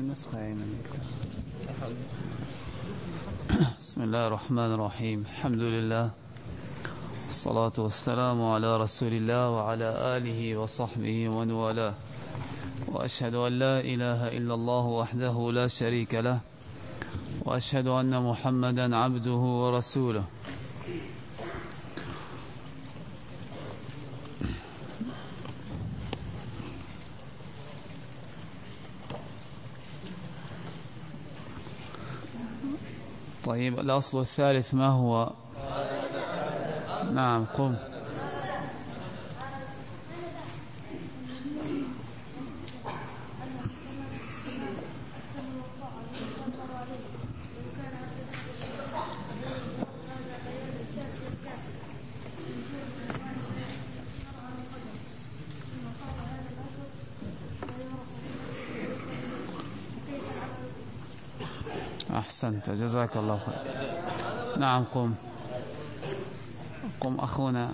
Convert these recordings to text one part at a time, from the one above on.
بسم الله الرحمن الرحيم. الحمد لله والصلاة والسلام على رسول الله وعلى آله وصحبه ومن والاه، وأشهد أن لا إله إلا الله وحده لا شريك له، وأشهد أن محمدا عبده ورسوله. طيب، الأصل الثالث ما هو؟ نعم، قم. أحسنت، جزاك الله خير. نعم، قم قم أخونا.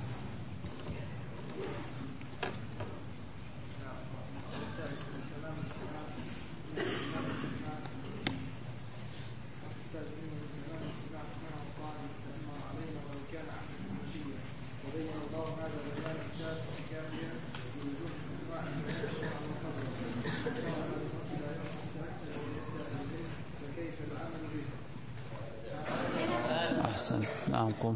أحسن. نعم، قم.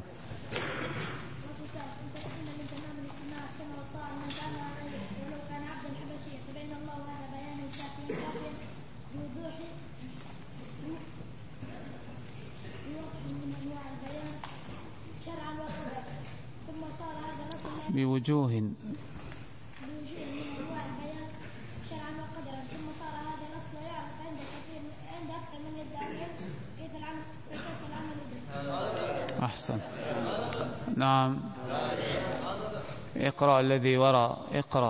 بوجوه من أنواع البيان شرعا وقدرا، ثم صار هذا الأصل يعرف عند أكثر من يدعي كيف العمل به. أحسن. نعم، اقرأ الذي وراء. اقرأ.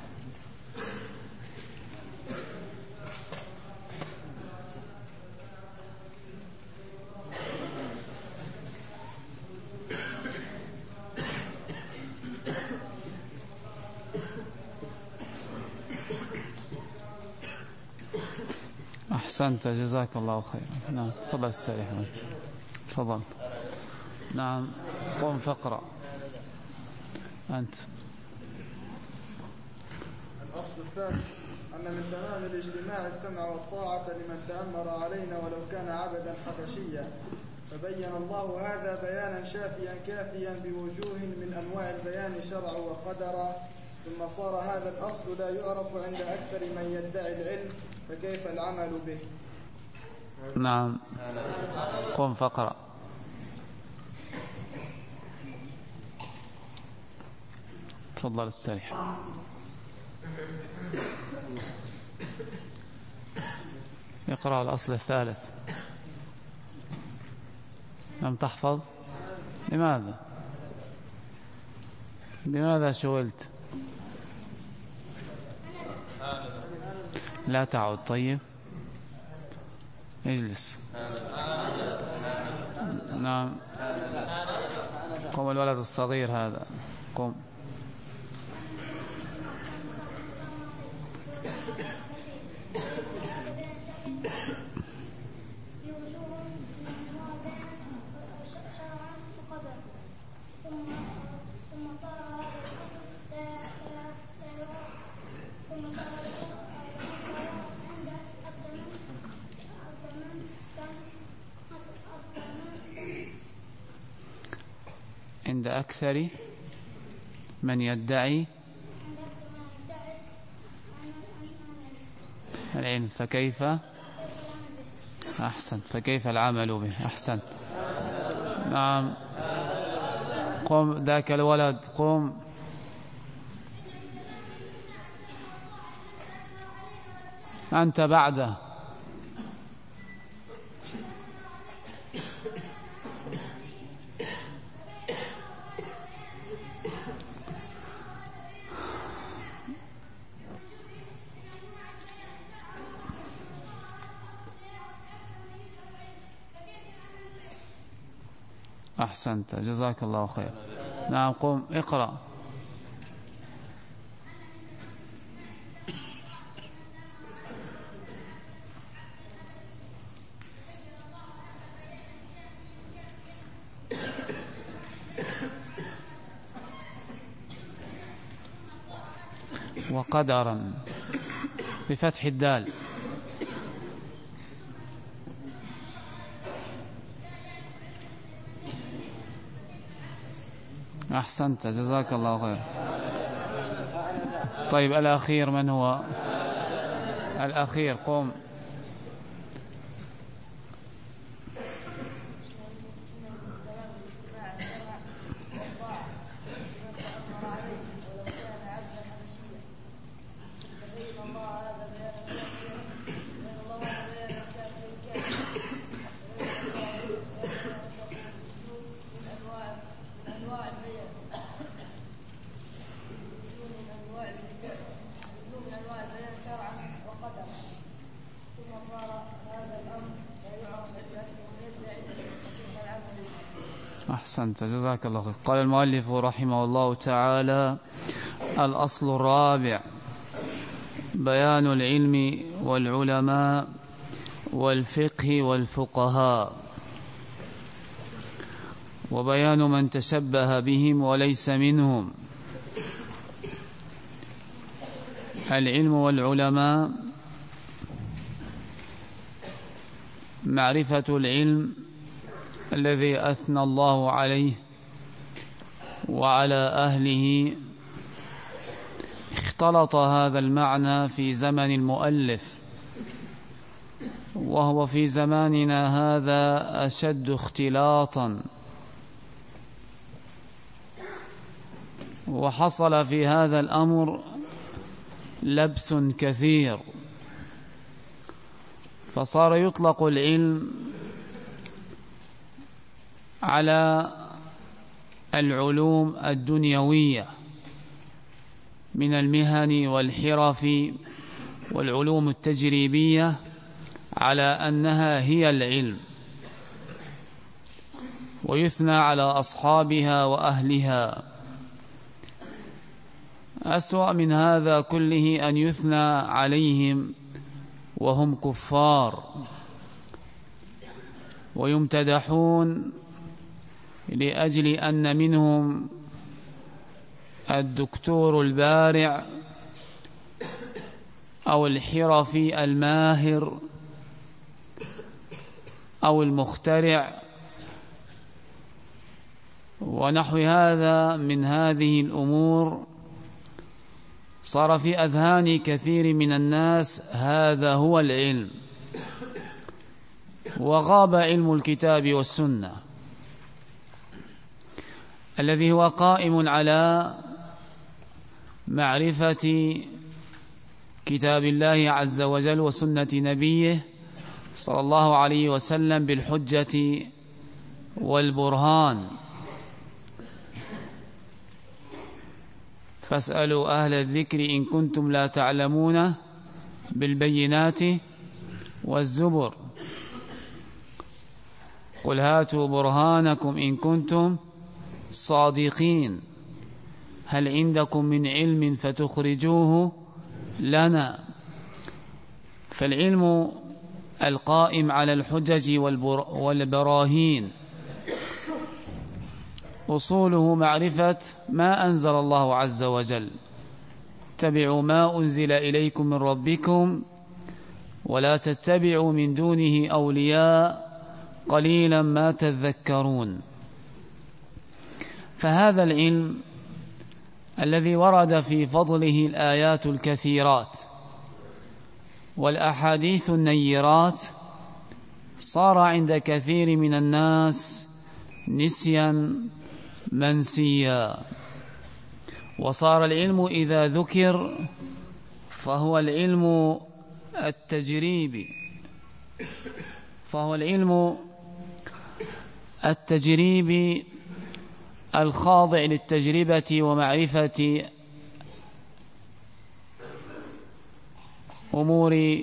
أحسنت، جزاك الله خيرا. نعم، تفضل استريح. تفضل. نعم، قم فاقرأ أنت. الأصل الثالث أن من تمام الاجتماع السمع والطاعة لمن تأمر علينا ولو كان عبدا حبشيا، فبين الله هذا بيانا شافيا كافيا بوجوه من أنواع البيان شرعا وقدرا، ثم صار هذا الأصل لا يعرف عند أكثر من يدعي العلم، فكيف العمل به؟ نعم، قم فاقرأ. تفضل استريح. اقرأ الأصل الثالث. لم تحفظ؟ لماذا شغلت؟ لا تعود. طيب، اجلس. نعم، قم الولد الصغير هذا، قم. عند أكثر من يدعي العلم، فكيف؟ أحسن، فكيف العمل به؟ أحسن. نعم، قم ذاك الولد، قم. أنت بعده. أحسنت، جزاك الله خير. نعم، قم اقرأ. وقدرا بفتح الدال. أحسنت، جزاك الله خير. طيب الأخير من هو؟ الأخير قم. أحسنت، جزاك الله خير. قال المؤلف رحمه الله تعالى: الأصل الرابع بيان العلم والعلماء والفقه والفقهاء، وبيان من تشبه بهم وليس منهم. العلم والعلماء: معرفة العلم الذي أثنى الله عليه وعلى أهله. اختلط هذا المعنى في زمن المؤلف، وهو في زماننا هذا أشد اختلاطا، وحصل في هذا الأمر لبس كثير، فصار يطلق العلم على العلوم الدنيوية من المهن والحرف والعلوم التجريبية على أنها هي العلم، ويثنى على أصحابها وأهلها. أسوأ من هذا كله أن يثنى عليهم وهم كفار، ويمتدحون لأجل أن منهم الدكتور البارع أو الحرفي الماهر أو المخترع ونحو هذا من هذه الأمور. صار في أذهان كثير من الناس هذا هو العلم، وغاب علم الكتاب والسنة الذي هو قائم على معرفة كتاب الله عز وجل وسنة نبيه صلى الله عليه وسلم بالحجة والبرهان. فاسألوا أهل الذكر إن كنتم لا تعلمون بالبينات والزبر، قل هاتوا برهانكم إن كنتم صادقين، هل عندكم من علم فتخرجوه لنا. فالعلم القائم على الحجج والبراهين أصوله معرفة ما أنزل الله عز وجل: اتبعوا ما أنزل إليكم من ربكم ولا تتبعوا من دونه أولياء قليلا ما تذكرون. فهذا العلم الذي ورد في فضله الآيات الكثيرات والأحاديث النيرات صار عند كثير من الناس نسيا منسيا، وصار العلم إذا ذكر فهو العلم التجريبي، الخاضع للتجربة ومعرفة أمور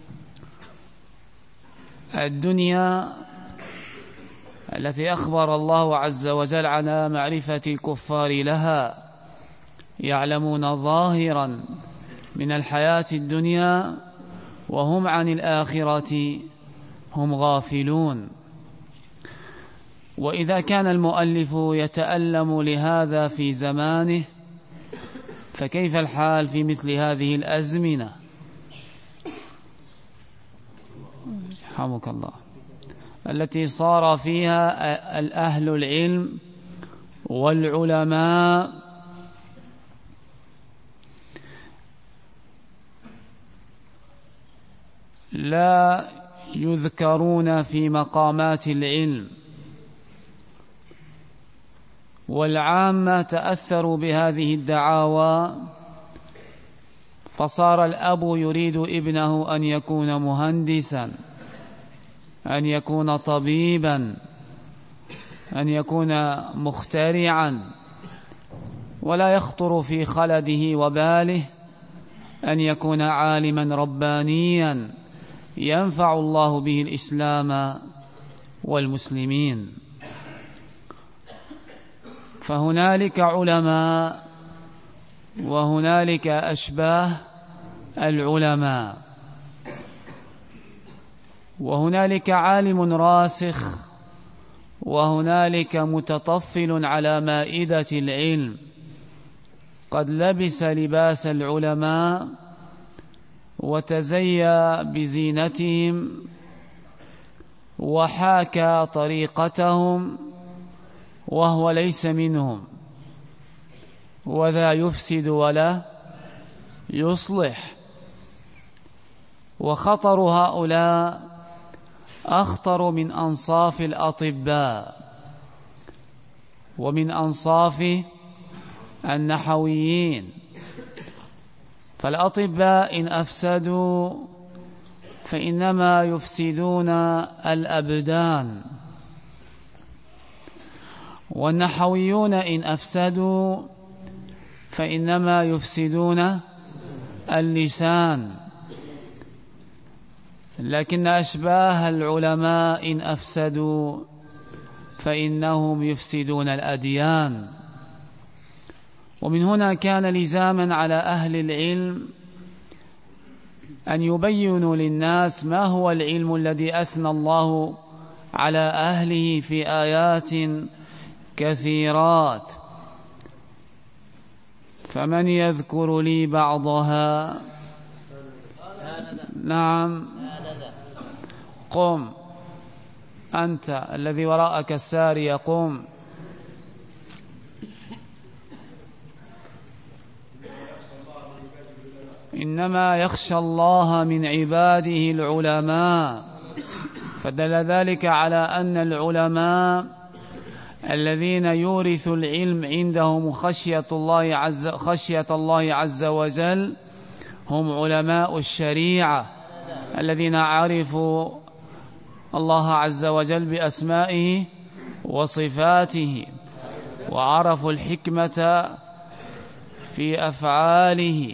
الدنيا التي أخبر الله عز وجل على معرفة الكفار لها، يعلمون ظاهرا من الحياة الدنيا وهم عن الآخرة هم غافلون. وإذا كان المؤلف يتألم لهذا في زمانه، فكيف الحال في مثل هذه الأزمنة؟ رحمك الله، التي صار فيها الأهل العلم والعلماء لا يذكرون في مقامات العلم، والعامة تأثروا بهذه الدعاوى، فصار الأب يريد ابنه أن يكون مهندسا، أن يكون طبيبا، أن يكون مخترعا، ولا يخطر في خلده وباله أن يكون عالما ربانيا ينفع الله به الإسلام والمسلمين. فهنالك علماء وهنالك أشباه العلماء، وهنالك عالم راسخ وهنالك متطفل على مائدة العلم قد لبس لباس العلماء وتزيى بزينتهم وحاكى طريقتهم وهو ليس منهم، وذا يفسد ولا يصلح. وخطر هؤلاء أخطر من أنصاف الأطباء ومن أنصاف النحويين. فالأطباء إن أفسدوا فإنما يفسدون الأبدان، والنحويون إن أفسدوا فإنما يفسدون اللسان. لكن أشباه العلماء إن أفسدوا فإنهم يفسدون الأديان. ومن هنا كان لزاما على أهل العلم أن يبينوا للناس ما هو العلم الذي أثنى الله على أهله في آيات كثيرات. فمن يذكر لي بعضها؟ نعم، قم أنت الذي وراءك السارية، قم. إنما يخشى الله من عباده العلماء. فدل ذلك على أن العلماء الذين يورث العلم عندهم خشية الله عز وجل هم علماء الشريعة الذين عرفوا الله عز وجل بأسمائه وصفاته، وعرفوا الحكمة في أفعاله.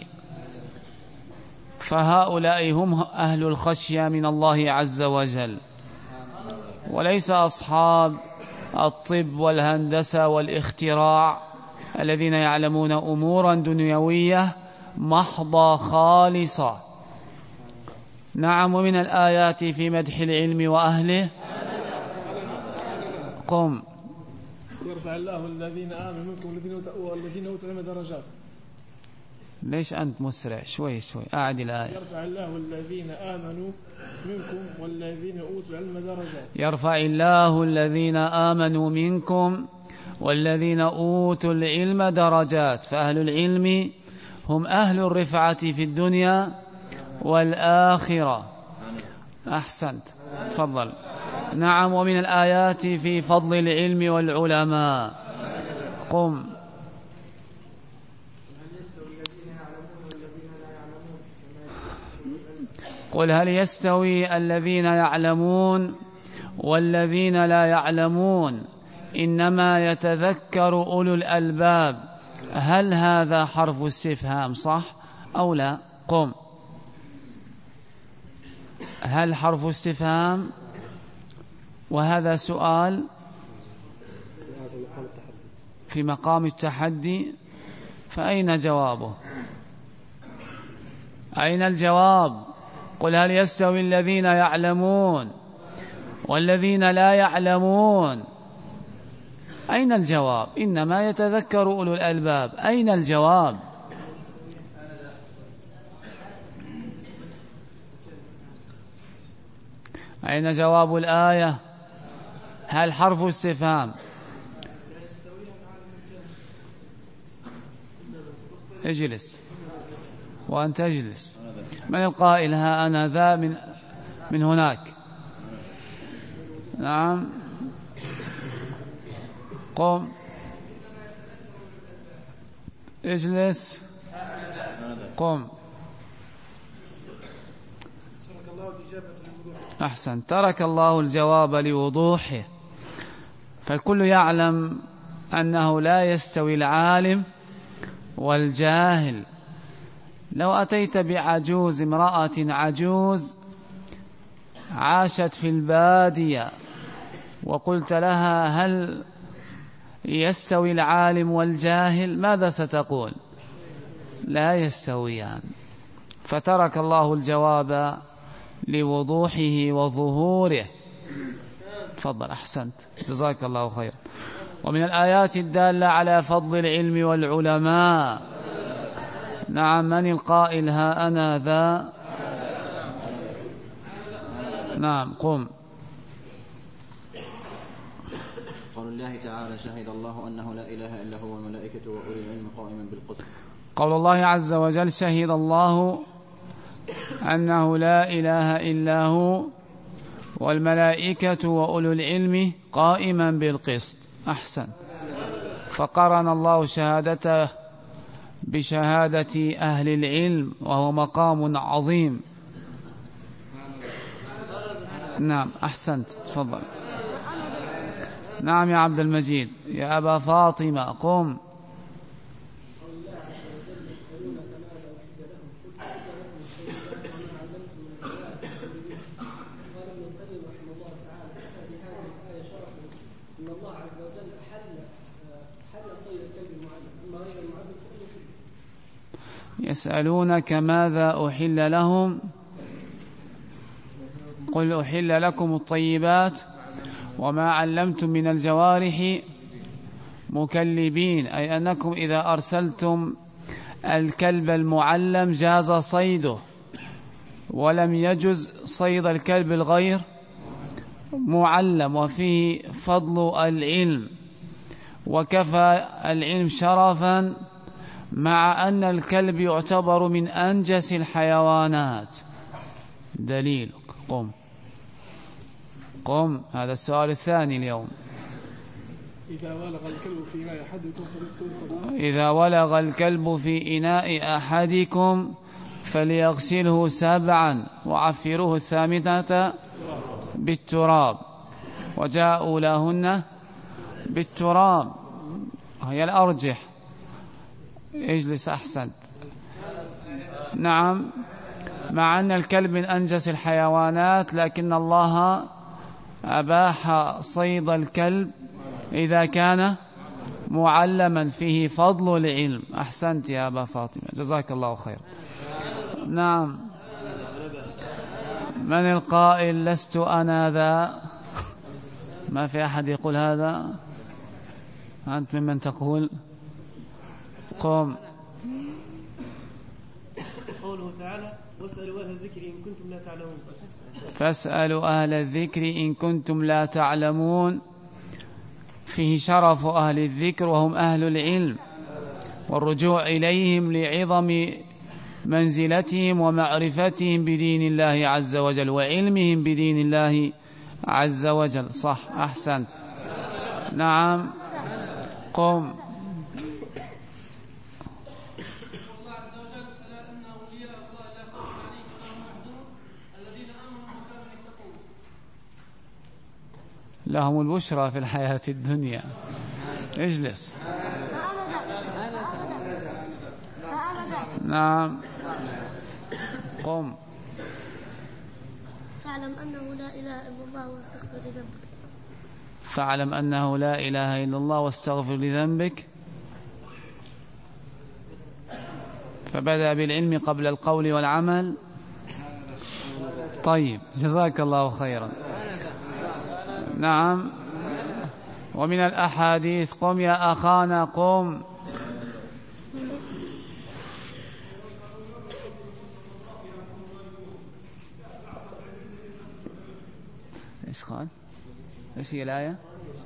فهؤلاء هم أهل الخشية من الله عز وجل، وليس أصحاب الطب والهندسة والاختراع الذين يعلمون أمورا دنيوية محضة خالصة. نعم، ومن الآيات في مدح العلم وأهله، قم. يرفع الله الذين آمنوا منكم والذين أوتوا العلم درجات. ليش أنت مسرع؟ شوي أعد الآية. يرفع الله الذين آمنوا منكم والذين أوتوا العلم درجات. يرفع الله الذين آمنوا منكم والذين أوتوا العلم درجات. فأهل العلم هم أهل الرفعة في الدنيا والآخرة. أحسنت، تفضل. نعم، ومن الآيات في فضل العلم والعلماء، قم. قل هل يستوي الذين يعلمون والذين لا يعلمون إنما يتذكر أولو الألباب. هل هذا حرف استفهام صح أو لا؟ قم. هل حرف استفهام؟ وهذا سؤال في مقام التحدي، فأين جوابه؟ أين الجواب؟ قل هل يستوي الذين يعلمون والذين لا يعلمون؟ أين الجواب؟ إنما يتذكر أولو الألباب. أين الجواب؟ أين جواب الآية؟ هل حرف استفهام؟ اجلس وأنت اجلس. من القائل ها أنا ذا من هناك؟ نعم قم اجلس قم. أحسن. ترك الله الجواب لوضوحه، فالكل يعلم أنه لا يستوي العالم والجاهل. لو أتيت بعجوز، امرأة عجوز عاشت في البادية، وقلت لها هل يستوي العالم والجاهل؟ ماذا ستقول؟ لا يستويان. فترك الله الجواب لوضوحه وظهوره. تفضل. أحسنت جزاك الله خير. ومن الآيات الدالة على فضل العلم والعلماء. نعم من القائل ها أنا ذا؟ نعم قم. قول الله تعالى شهد الله أنه لا إله إلا هو والملائكة وأولي العلم قائما بالقسط. قول الله عز وجل شهد الله أنه لا إله إلا هو والملائكة وأولو العلم قائما بالقسط. أحسن. فقرن الله شهادته بشهادة أهل العلم، وهو مقام عظيم. نعم أحسنت. تفضل. نعم يا عبد المجيد. يا أبا فاطمة قم. يسألونك ماذا أحل لهم قل أحل لكم الطيبات وما علمتم من الجوارح مكلبين، أي أنكم إذا أرسلتم الكلب المعلم جاز صيده، ولم يجز صيد الكلب الغير معلم، وفيه فضل العلم، وكفى العلم شرفا، مع أن الكلب يعتبر من أنجس الحيوانات. دليلك. قم قم. هذا السؤال الثاني اليوم. إذا ولغ الكلب في إناء أحدكم فليغسله 7 وعفروه 8 بالتراب، وجاءوا لهن بالتراب، هي الأرجح. اجلس. أحسن. نعم مع أن الكلب من أنجس الحيوانات، لكن الله أباح صيد الكلب إذا كان معلما، فيه فضل العلم. أحسنت يا أبا فاطمة جزاك الله خير. نعم من القائل لست أنا ذا؟ ما في أحد يقول هذا؟ أنت ممن تقول؟ قم. قوله تعالى واسألوا أهل الذكر إن كنتم لا تعلمون. فاسألوا أهل الذكر إن كنتم لا تعلمون. فيه شرف أهل الذكر وهم أهل العلم، والرجوع إليهم لعظم منزلتهم ومعرفتهم بدين الله عز وجل وعلمهم بدين الله عز وجل. صح. أحسن. نعم قم. لهم البشرى في الحياة الدنيا. اجلس. نعم قم. فاعلم أنه لا إله إلا الله واستغفر لذنبك. فاعلم أنه لا إله إلا الله واستغفر لذنبك. فبدأ بالعلم قبل القول والعمل. طيب جزاك الله خيرا. نعم. ومن الأحاديث قم يا أخانا قم. قال؟ إيش هي الآية؟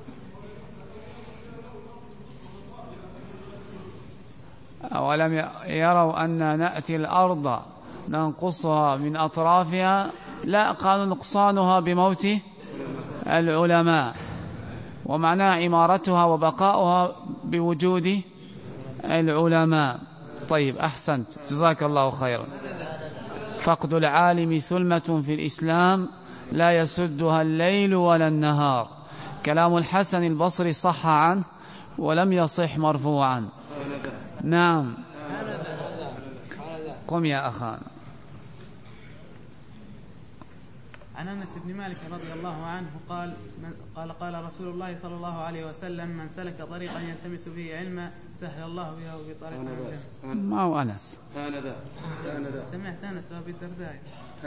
أولم يروا أن نأتي الأرض ننقصها من أطرافها؟ لا، قالوا نقصانها بموت العلماء، ومعناها عمارتها وبقاؤها بوجود العلماء. طيب أحسنت، جزاك الله خيرا. فقد العالم ثلمة في الإسلام لا يسدها الليل ولا النهار. كلام الحسن البصري صح عنه ولم يصح مرفوعا. نعم، قم يا أخانا. عن أنس بن مالك رضي الله عنه قال رسول الله صلى الله عليه وسلم: من سلك طريقا يلتمس به علما سهل الله به بطريق الجنة. ما هو أنس؟ سمعت أنس وأبي الدرداء.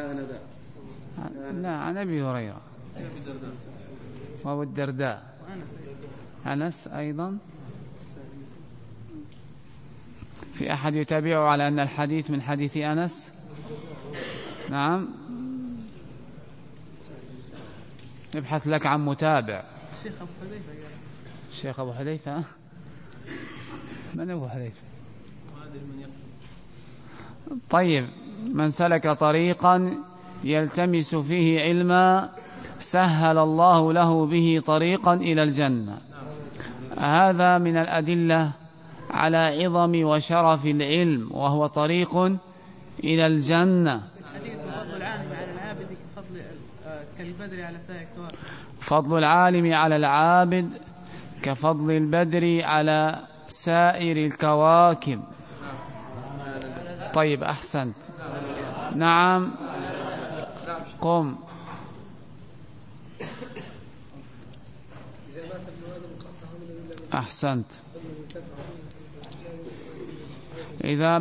لا، عن أبي هريرة وأبو الدرداء. أنس أيضا. في أحد يتابعه على أن الحديث من حديث أنس؟ نعم، نبحث لك عن متابع. الشيخ أبو حذيفة. الشيخ أبو حذيفة؟ من أبو حذيفة؟ طيب، من سلك طريقا يلتمس فيه علما سهل الله له به طريقا إلى الجنة. هذا من الأدلة على عظم وشرف العلم، وهو طريق إلى الجنة. فضل العالم على العابد كفضل البدر على سائر الكواكب. طيب أحسنت. نعم، قم. أحسنت. إذا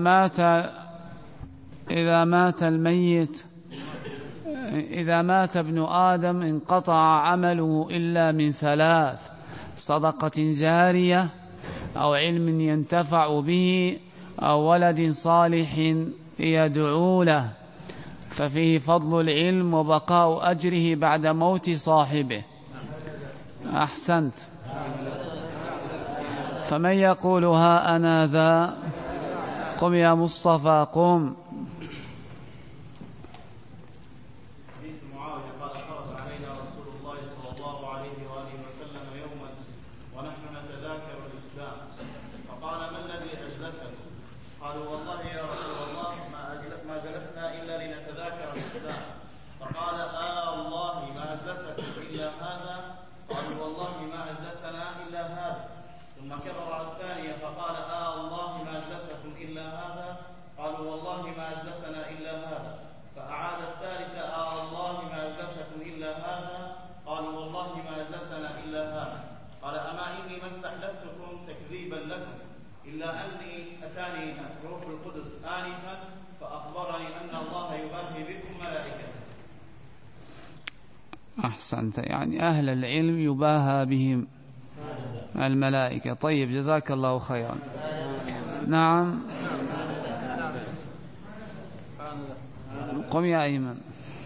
مات ابن آدم انقطع عمله إلا من ثلاث: صدقة جارية، أو علم ينتفع به، أو ولد صالح يدعو له. ففيه فضل العلم وبقاء أجره بعد موت صاحبه. أحسنت. فمن يقول ها أنا ذا؟ قم يا مصطفى، قم. أحسنت، يعني أهل العلم يباهى بهم الملائكة. طيب، جزاك الله خيرا. نعم، قم يا أيمن.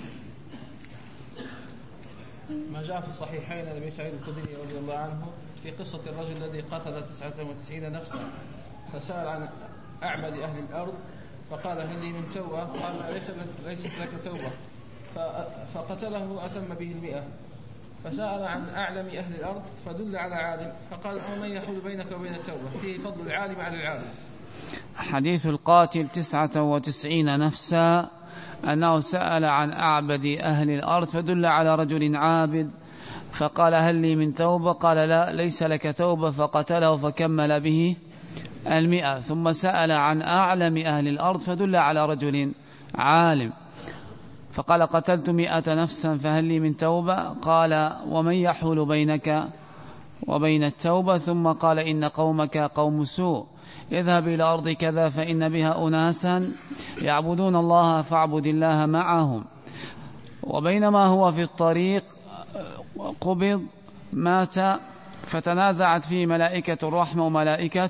ما جاء في الصحيحين عن أبي سعيد الخدري رضي الله عنه في قصة الرجل الذي قتل 99 نفسا، فسأل عن أعبد أهل الأرض فقال: هل لي من توبة؟ قال: ليست لك توبة، فقتله أتم به 100. فسأل عن أعلم أهل الأرض فدل على عالم، فقال: ومن يحول بينك وبين التوبة؟ فيه فضل العالم على العالم. حديث القاتل 99 نفسا أنه سأل عن أعبد أهل الأرض فدل على رجل عابد، فقال: هل لي من توبة؟ قال: لا، ليس لك توبة، فقتله فكمل به 100. ثم سأل عن أعلم أهل الأرض فدل على رجل عالم، فقال: قتلت 100 نفسا فهل لي من توبة؟ قال: ومن يحول بينك وبين التوبة؟ ثم قال: إن قومك قوم سوء، اذهب إلى أرض كذا فإن بها أناسا يعبدون الله فاعبد الله معهم. وبينما هو في الطريق قبض، مات، فتنازعت فيه ملائكة الرحمة وملائكة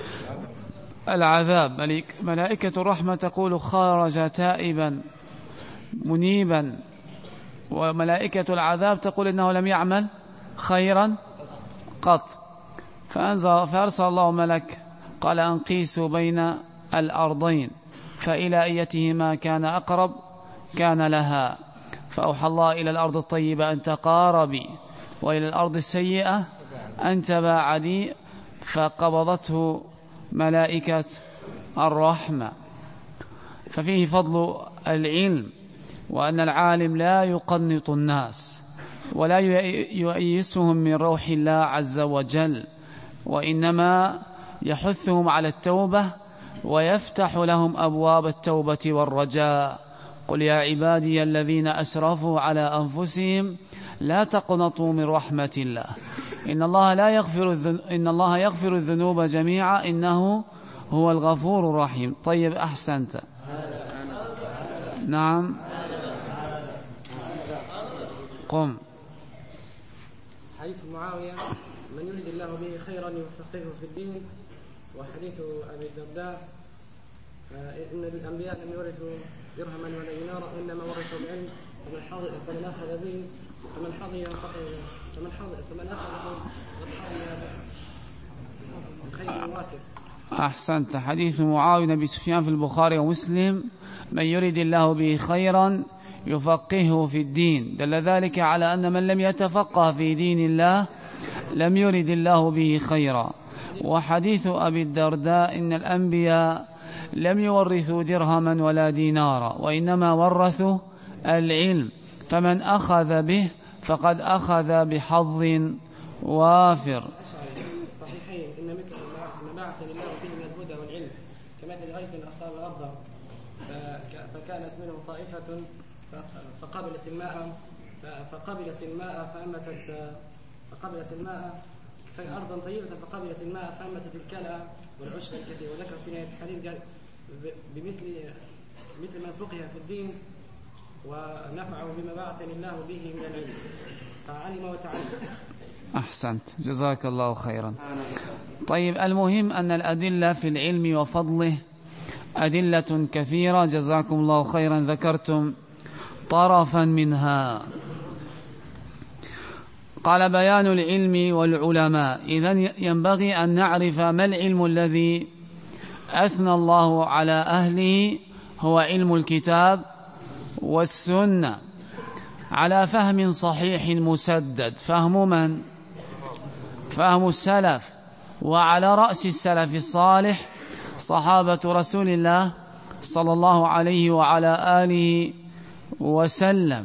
العذاب. ملائكة الرحمة تقول: خرج تائبا منيبا وملائكة العذاب تقول إنه لم يعمل خيرا قط. فأرسل الله ملك قال أن قيسوا بين الأرضين فإلى أيتهما كان أقرب كان لها، فأوحى الله إلى الأرض الطيبة أن تقاربي وإلى الأرض السيئة أن تباعدي، فقبضته ملائكة الرحمة. ففيه فضل العلم، وأن العالم لا يقنط الناس ولا يؤيسهم من روح الله عز وجل، وإنما يحثهم على التوبة ويفتح لهم أبواب التوبة والرجاء. قل يا عبادي الذين أسرفوا على أنفسهم لا تقنطوا من رحمة الله إن الله يغفر الذنوب جميعا إنه هو الغفور الرحيم. طيب أحسنت. نعم قم. حديث معاوية من يريد الله به خيرا يفقهه في الدين، وحديث أبي الدرداء إن الأنبياء لم يورثوا درهما ولا دينارا إنما ورثوا العلم فمن أخذ به فمن أخذ بخير وافر. أحسنت. حديث معاوية بن سفيان في البخاري ومسلم من يريد الله به خيرا يفقهه في الدين، دل ذلك على أن من لم يتفقه في دين الله لم يرد الله به خيرا. وحديث أبي الدرداء إن الأنبياء لم يورثوا درهما ولا دينارا وإنما ورثوا العلم، فمن أخذ به فقد أخذ بحظ وافر. الصحيحين إن مثل ما بعث لله فيه من الهدى والعلم كمثل غيث أصاب أرضا فكانت منه طائفة فقبلت الماء أرضا طيبة فقبلت الماء فأنبتت الكلى والعشب الكثير. وذكر في نهاية الحديث قال مثل من فقه في الدين ونفعه بما بعثني الله به من العلم فعلم وتعلم. أحسنت جزاك الله خيرا. طيب المهم أن الأدلة في العلم وفضله أدلة كثيرة جزاكم الله خيرا، ذكرتم طرفا منها. قال بيان العلم والعلماء. إذن ينبغي أن نعرف ما العلم الذي أثنى الله على أهله، هو علم الكتاب والسنة على فهم صحيح مسدد. فهم من؟ فهم السلف، وعلى رأس السلف الصالح صحابة رسول الله صلى الله عليه وعلى آله وسلم.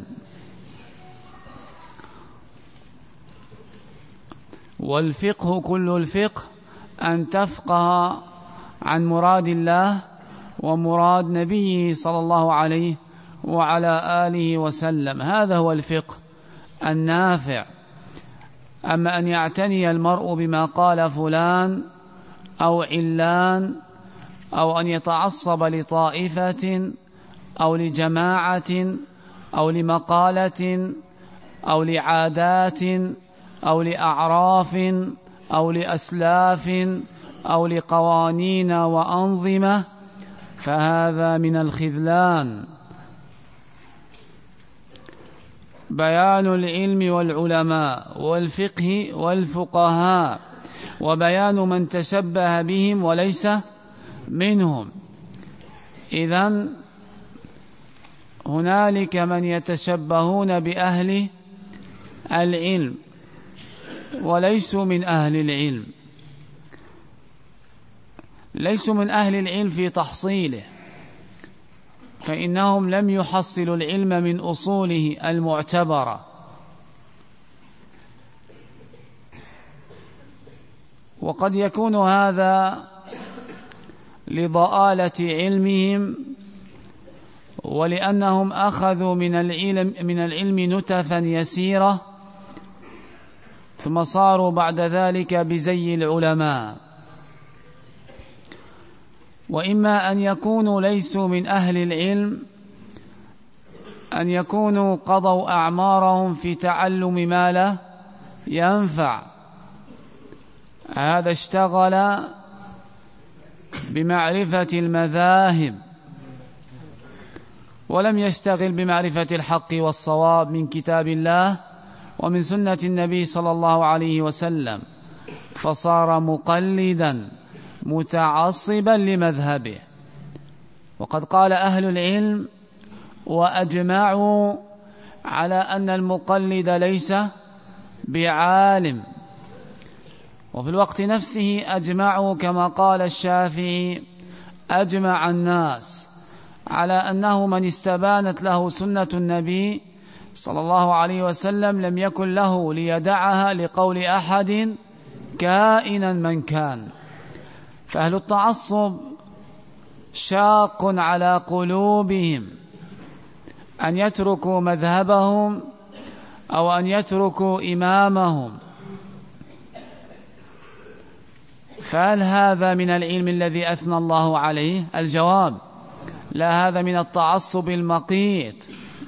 والفقه كل الفقه أن تفقه عن مراد الله ومراد نبيه صلى الله عليه وعلى آله وسلم، هذا هو الفقه النافع. أما أن يعتني المرء بما قال فلان أو علان، أو أن يتعصب لطائفة أو لجماعة أو لمقالة أو لعادات أو لأعراف أو لأسلاف أو لقوانين وأنظمة، فهذا من الخذلان. بيان العلم والعلماء والفقه والفقهاء، وبيان من تشبه بهم وليس منهم. إذن هنالك من يتشبهون بأهل العلم وليسوا من أهل العلم، ليسوا من أهل العلم في تحصيله، فإنهم لم يحصلوا العلم من أصوله المعتبرة. وقد يكون هذا لضآلة علمهم، ولأنهم أخذوا من العلم نتفا يسيرة ثم صاروا بعد ذلك بزي العلماء. وإما أن يكونوا ليسوا من أهل العلم، أن يكونوا قضوا أعمارهم في تعلم ما لا ينفع، هذا اشتغل بمعرفة المذاهب ولم يشتغل بمعرفة الحق والصواب من كتاب الله ومن سنة النبي صلى الله عليه وسلم، فصار مقلدا متعصبا لمذهبه. وقد قال أهل العلم وأجمعوا على أن المقلد ليس بعالم، وفي الوقت نفسه أجمعوا كما قال الشافعي: أجمع الناس على أنه من استبانت له سنة النبي صلى الله عليه وسلم لم يكن له ليدعها لقول أحد كائنا من كان. فأهل التعصب شاق على قلوبهم أن يتركوا مذهبهم أو أن يتركوا إمامهم. فهل هذا من العلم الذي أثنى الله عليه؟ الجواب: لا، هذا من التعصب المقيت.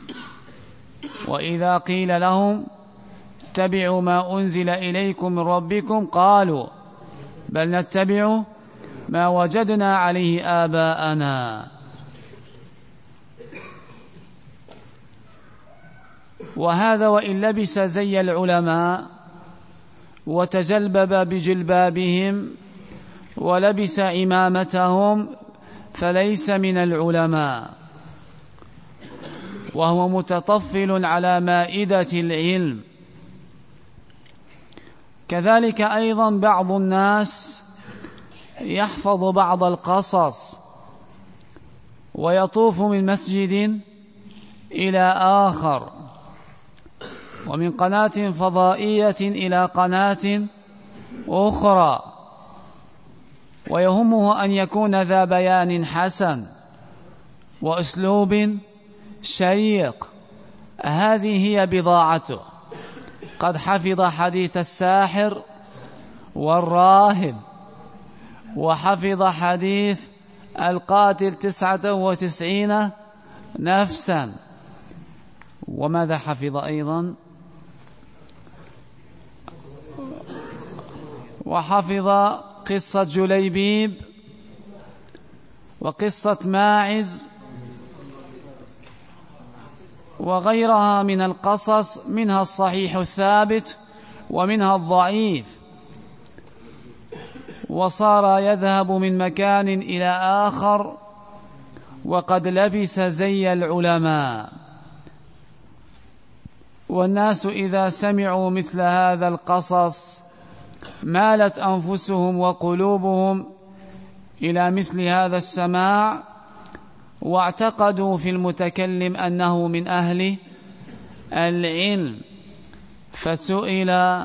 وإذا قيل لهم اتبعوا ما أنزل إليكم من ربكم قالوا بل نتبع ما وجدنا عليه آباءنا. وهذا وإن لبس زي العلماء وتجلبب بجلبابهم ولبس عمامتهم فليس من العلماء، وهو متطفل على مائدة العلم. كذلك أيضا بعض الناس يحفظ بعض القصص ويطوف من مسجد إلى آخر ومن قناة فضائية إلى قناة أخرى، ويهمه أن يكون ذا بيان حسن وأسلوب شيق. هذه هي بضاعته. قد حفظ حديث الساحر والراهب، وحفظ حديث القاتل 99 نفسا. وماذا حفظ أيضا؟ وحفظ قصة جليبيب وقصة ماعز وغيرها من القصص، منها الصحيح الثابت ومنها الضعيف. وصار يذهب من مكان إلى آخر وقد لبس زي العلماء. والناس إذا سمعوا مثل هذا القصص مالت أنفسهم وقلوبهم إلى مثل هذا السماع، واعتقدوا في المتكلم أنه من أهل العلم، فسئل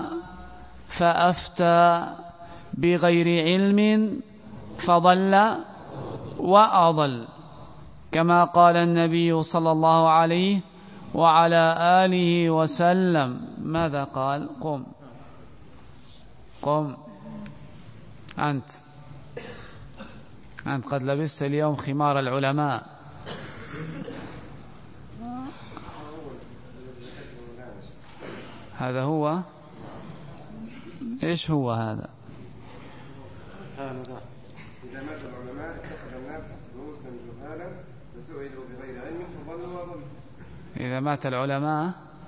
فأفتى بغير علم فضل وأضل، كما قال النبي صلى الله عليه وعلى آله وسلم. ماذا قال؟ قم أنت قد لبست اليوم خمار العلماء. هذا هو. إيش هو هذا؟ إذا مات العلماء اتخذ الناس رؤوسا جهالا فسئلوا بغير علم فضلوا وضلوا. إذا مات العلماء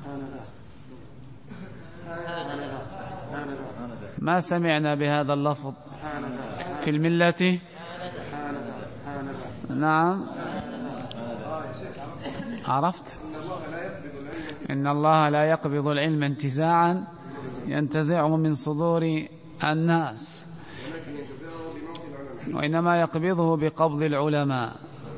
ما سمعنا بهذا اللفظ في الملة. نعم، عرفت. إن الله لا يقبض العلم انتزاعا ينتزعه من صدور الناس، وإنما يقبضه بقبض العلماء،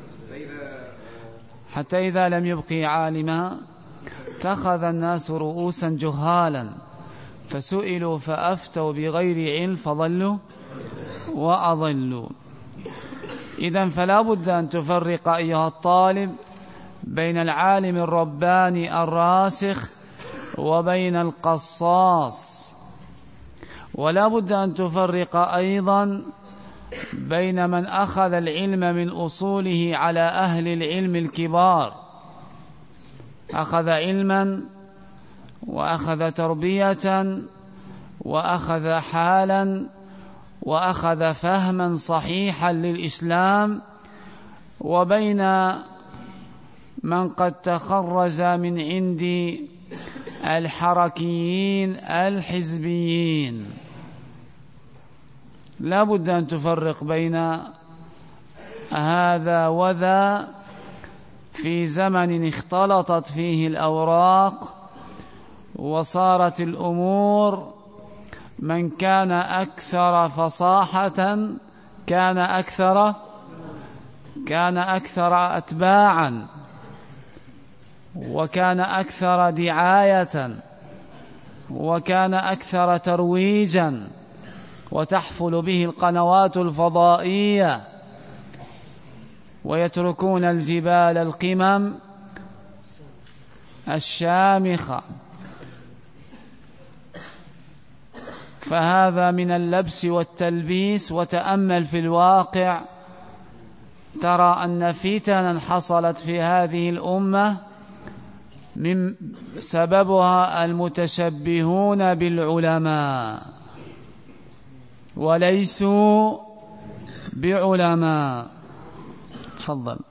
حتى إذا لم يبقي عالما اتخذ الناس رؤوسا جهالا فسئلوا فأفتوا بغير علم فضلوا وأضلوا. إذن فلا بد أن تفرق أيها الطالب بين العالم الرباني الراسخ وبين القصاص، ولا بد أن تفرق أيضا بين من أخذ العلم من أصوله على أهل العلم الكبار، أخذ علما وأخذ تربية وأخذ حالا وأخذ فهما صحيحا للإسلام، وبين من قد تخرج من عند الحركيين الحزبيين. لا بد أن تفرق بين هذا وذا في زمن اختلطت فيه الأوراق وصارت الأمور، من كان أكثر فصاحة كان أكثر أتباعا، وكان أكثر دعاية، وكان أكثر ترويجا، وتحفل به القنوات الفضائية، ويتركون الجبال القمم الشامخة. فهذا من اللبس والتلبيس. وتأمل في الواقع ترى أن فتنا حصلت في هذه الأمة من سببها المتشبهون بالعلماء وليسوا بعلماء. تفضل.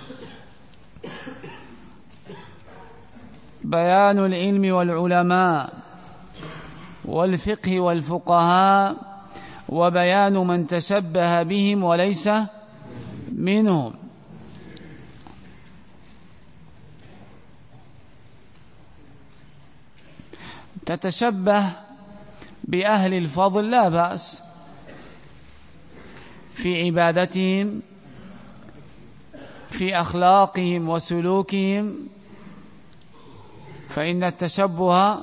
بيان العلم والعلماء والفقه والفقهاء، وبيان من تشبه بهم وليس منهم. تتشبه بأهل الفضل لا بأس في عبادتهم، في أخلاقهم وسلوكهم، فإن التشبه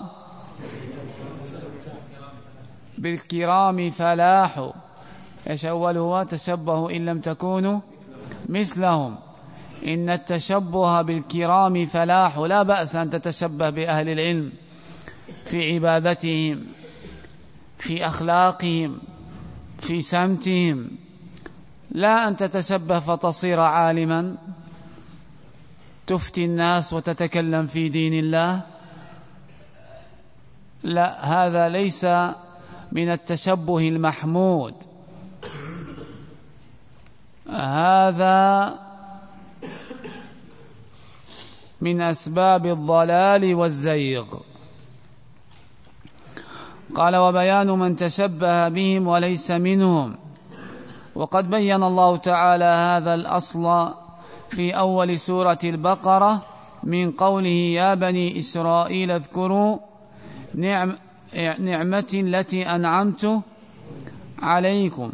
بالكرام فلاح. إيش أول هو؟ تشبهوا إن لم تكونوا مثلهم. إن التشبه بالكرام فلاح. لا بأس أن تتشبه بأهل العلم في عبادتهم، في أخلاقهم، في سمتهم، لا أن تتشبه فتصير عالما تفتي الناس وتتكلم في دين الله. لا، هذا ليس من التشبه المحمود، هذا من أسباب الضلال والزيغ. قال: وبيان من تشبه بهم وليس منهم. وقد بين الله تعالى هذا الأصل في أول سورة البقرة من قوله: يا بني إسرائيل اذكروا نعمتي التي أنعمت عليكم.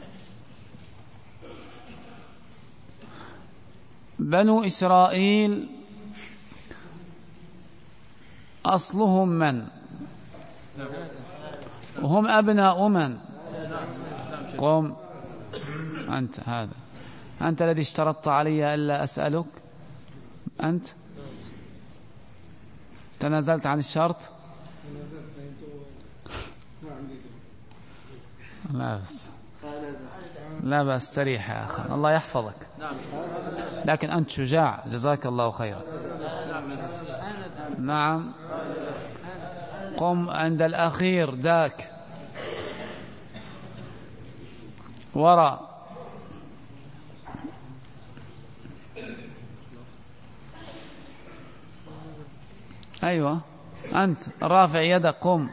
بنو إسرائيل أصلهم من؟ هم أبناء من؟ قم أنت، هذا أنت الذي اشترطت علي ألا أسألك. أنت تنازلت عن الشرط. لا بس استريح يا أخي، الله يحفظك. لكن أنت شجاع، جزاك الله خيرا. نعم، قم عند الأخير ذاك وراء. أيوة، أنت رافع يدك، قم.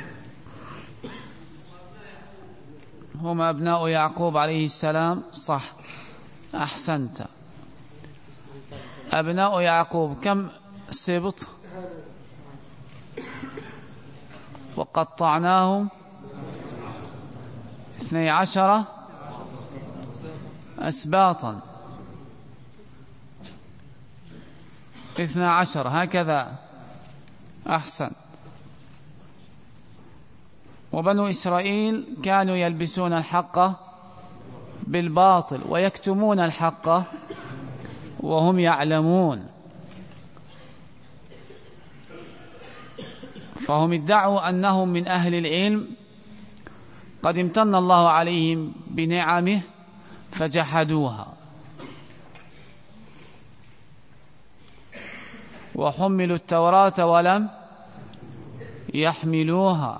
هم أبناء يعقوب عليه السلام، صح، أحسنت. أبناء يعقوب كم سبط؟ وقطعناهم 12 أسباطا. 12 هكذا، أحسن. وبنو إسرائيل كانوا يلبسون الحق بالباطل ويكتمون الحق وهم يعلمون، فهم ادعوا أنهم من أهل العلم، قد امتن الله عليهم بنعمه فجحدوها، وحملوا التوراة ولم يحملوها.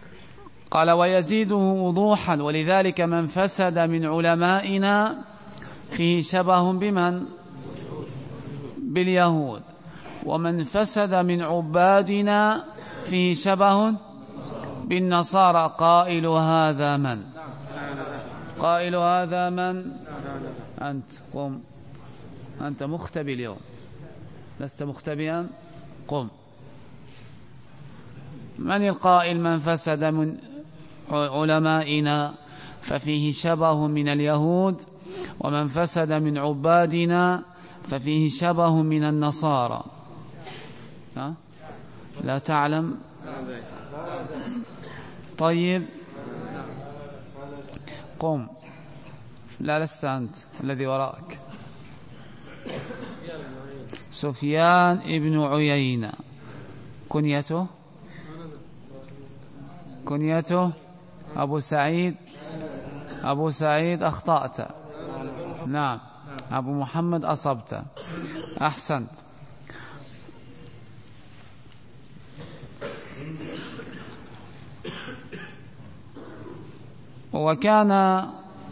قال: ويزيده وضوحا. ولذلك من فسد من علمائنا فيه شبه بمن؟ باليهود. ومن فسد من عبادنا فيه شبه بالنصارى. قائل هذا من؟ قائل هذا من؟ أنت. قم، أنت مختبي اليوم، لست مختبئا، قم. من القائل من فسد من علمائنا ففيه شبه من اليهود، ومن فسد من عبادنا ففيه شبه من النصارى؟ لا تعلم؟ طيب قم. لا، لست أنت، الذي وراءك. سفيان ابن عيينة. كنيته أبو سعيد. أبو سعيد أخطأت. نعم، أبو محمد أصبت، أحسنت. وكان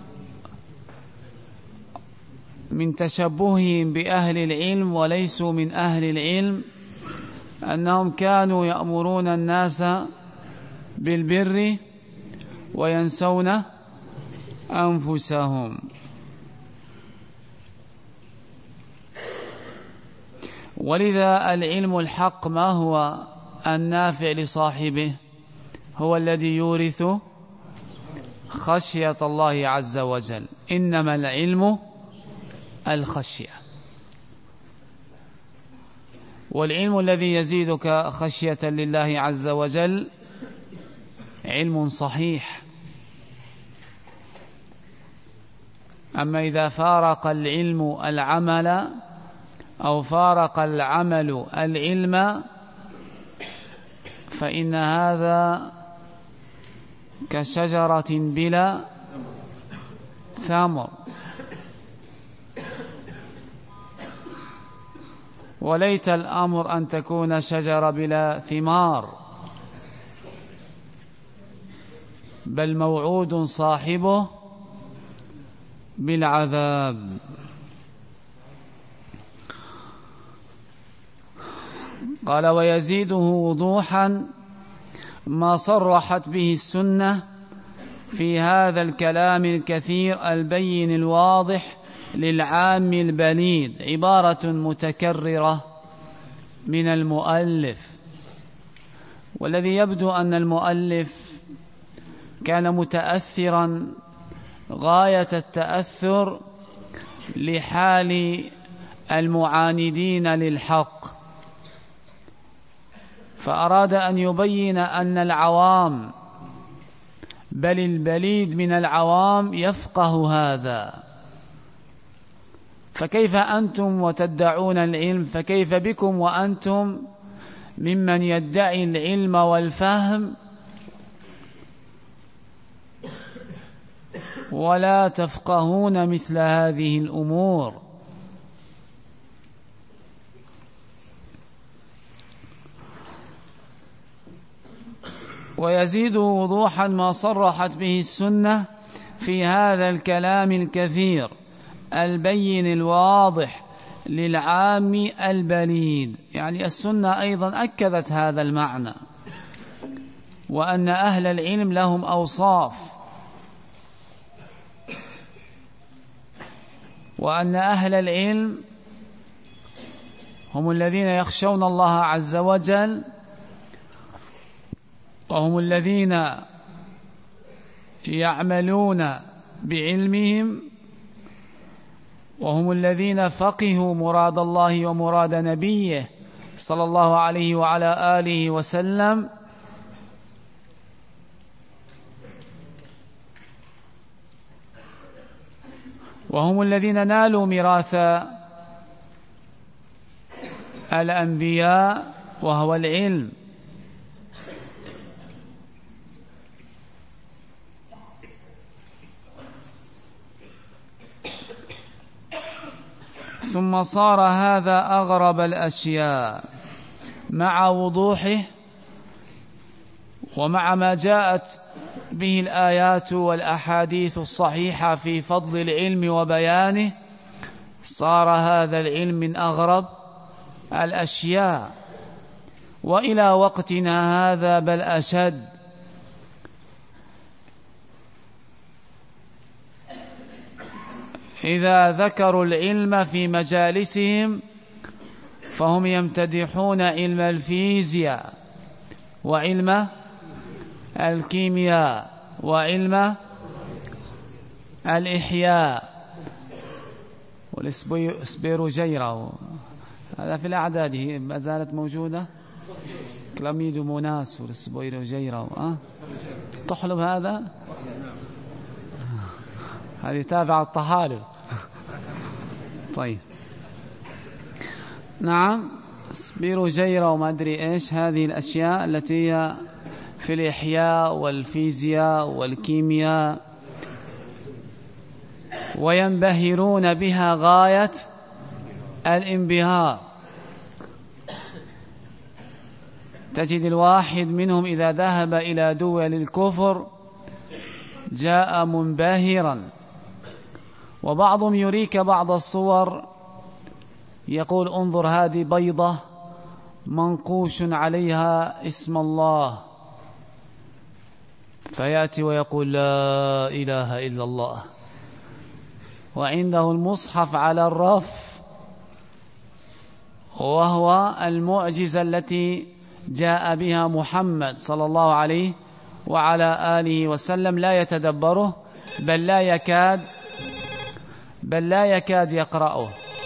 من تشبههم بأهل العلم وليسوا من أهل العلم أنهم كانوا يأمرون الناس بالبر وينسون أنفسهم. ولذا العلم الحق ما هو النافع لصاحبه؟ هو الذي يورث خشية الله عز وجل. إنما العلم الخشية، والعلم الذي يزيدك خشية لله عز وجل علم صحيح. أما إذا فارق العلم العمل أو فارق العمل العلم فإن هذا كشجرة بلا ثمر. وليت الأمر أن تكون شجرة بلا ثمار، بل موعود صاحبه بالعذاب. قال ويزيده وضوحا ما صرحت به السنة في هذا الكلام الكثير البين الواضح للعام البليد. عبارة متكررة من المؤلف، والذي يبدو أن المؤلف كان متأثرا غاية التأثر لحال المعاندين للحق، فأراد أن يبين أن العوام بل البليد من العوام يفقه هذا. فكيف أنتم وتدعون العلم؟ فكيف بكم وأنتم ممن يدعي العلم والفهم ولا تفقهون مثل هذه الأمور؟ ويزيد وضوحا ما صرحت به السنة في هذا الكلام الكثير البين الواضح للعام البليد. يعني السنة أيضا أكدت هذا المعنى، وأن أهل العلم لهم أوصاف، وأن أهل العلم هم الذين يخشون الله عز وجل، وهم الذين يعملون بعلمهم، وهم الذين فقهوا مراد الله ومراد نبيه صلى الله عليه وعلى آله وسلم. وهم الذين نالوا ميراث الأنبياء وهو العلم. ثم صار هذا أغرب الأشياء مع وضوحه ومع ما جاءت به الآيات والأحاديث الصحيحة في فضل العلم وبيانه، صار هذا العلم من أغرب الأشياء، وإلى وقتنا هذا بل أشد. إذا ذكروا العلم في مجالسهم فهم يمتدحون علم الفيزياء وعلم الكيمياء وعلم الإحياء والسبيروجيرا، هذا في الأعداد ما زالت موجودة، كلاميدوموناس والسبيروجيرا. تحلب هذا؟ هذه تابعة الطحالب. طيب نعم، سبيروجيرا وما أدري إيش، هذه الأشياء التي هي في الإحياء والفيزياء والكيمياء، وينبهرون بها غاية الانبهار. تجد الواحد منهم إذا ذهب إلى دول الكفر جاء منبهرا، وبعضهم يريك بعض الصور يقول انظر هذه بيضة منقوش عليها اسم الله، فيأتي ويقول لا إله إلا الله، وعنده المصحف على الرف، وهو المعجزة التي جاء بها محمد صلى الله عليه وعلى آله وسلم، لا يتدبره بل لا يكاد يقرأه.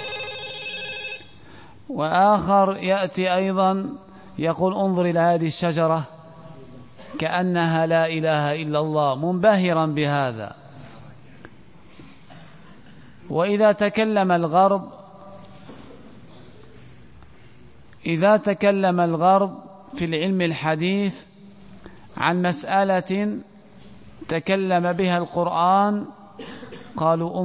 وآخر يأتي أيضا يقول انظر إلى هذه الشجرة كأنها لا إله إلا الله، منبهرا بهذا. وإذا تكلم الغرب في العلم الحديث عن مسألة تكلم بها القرآن قالوا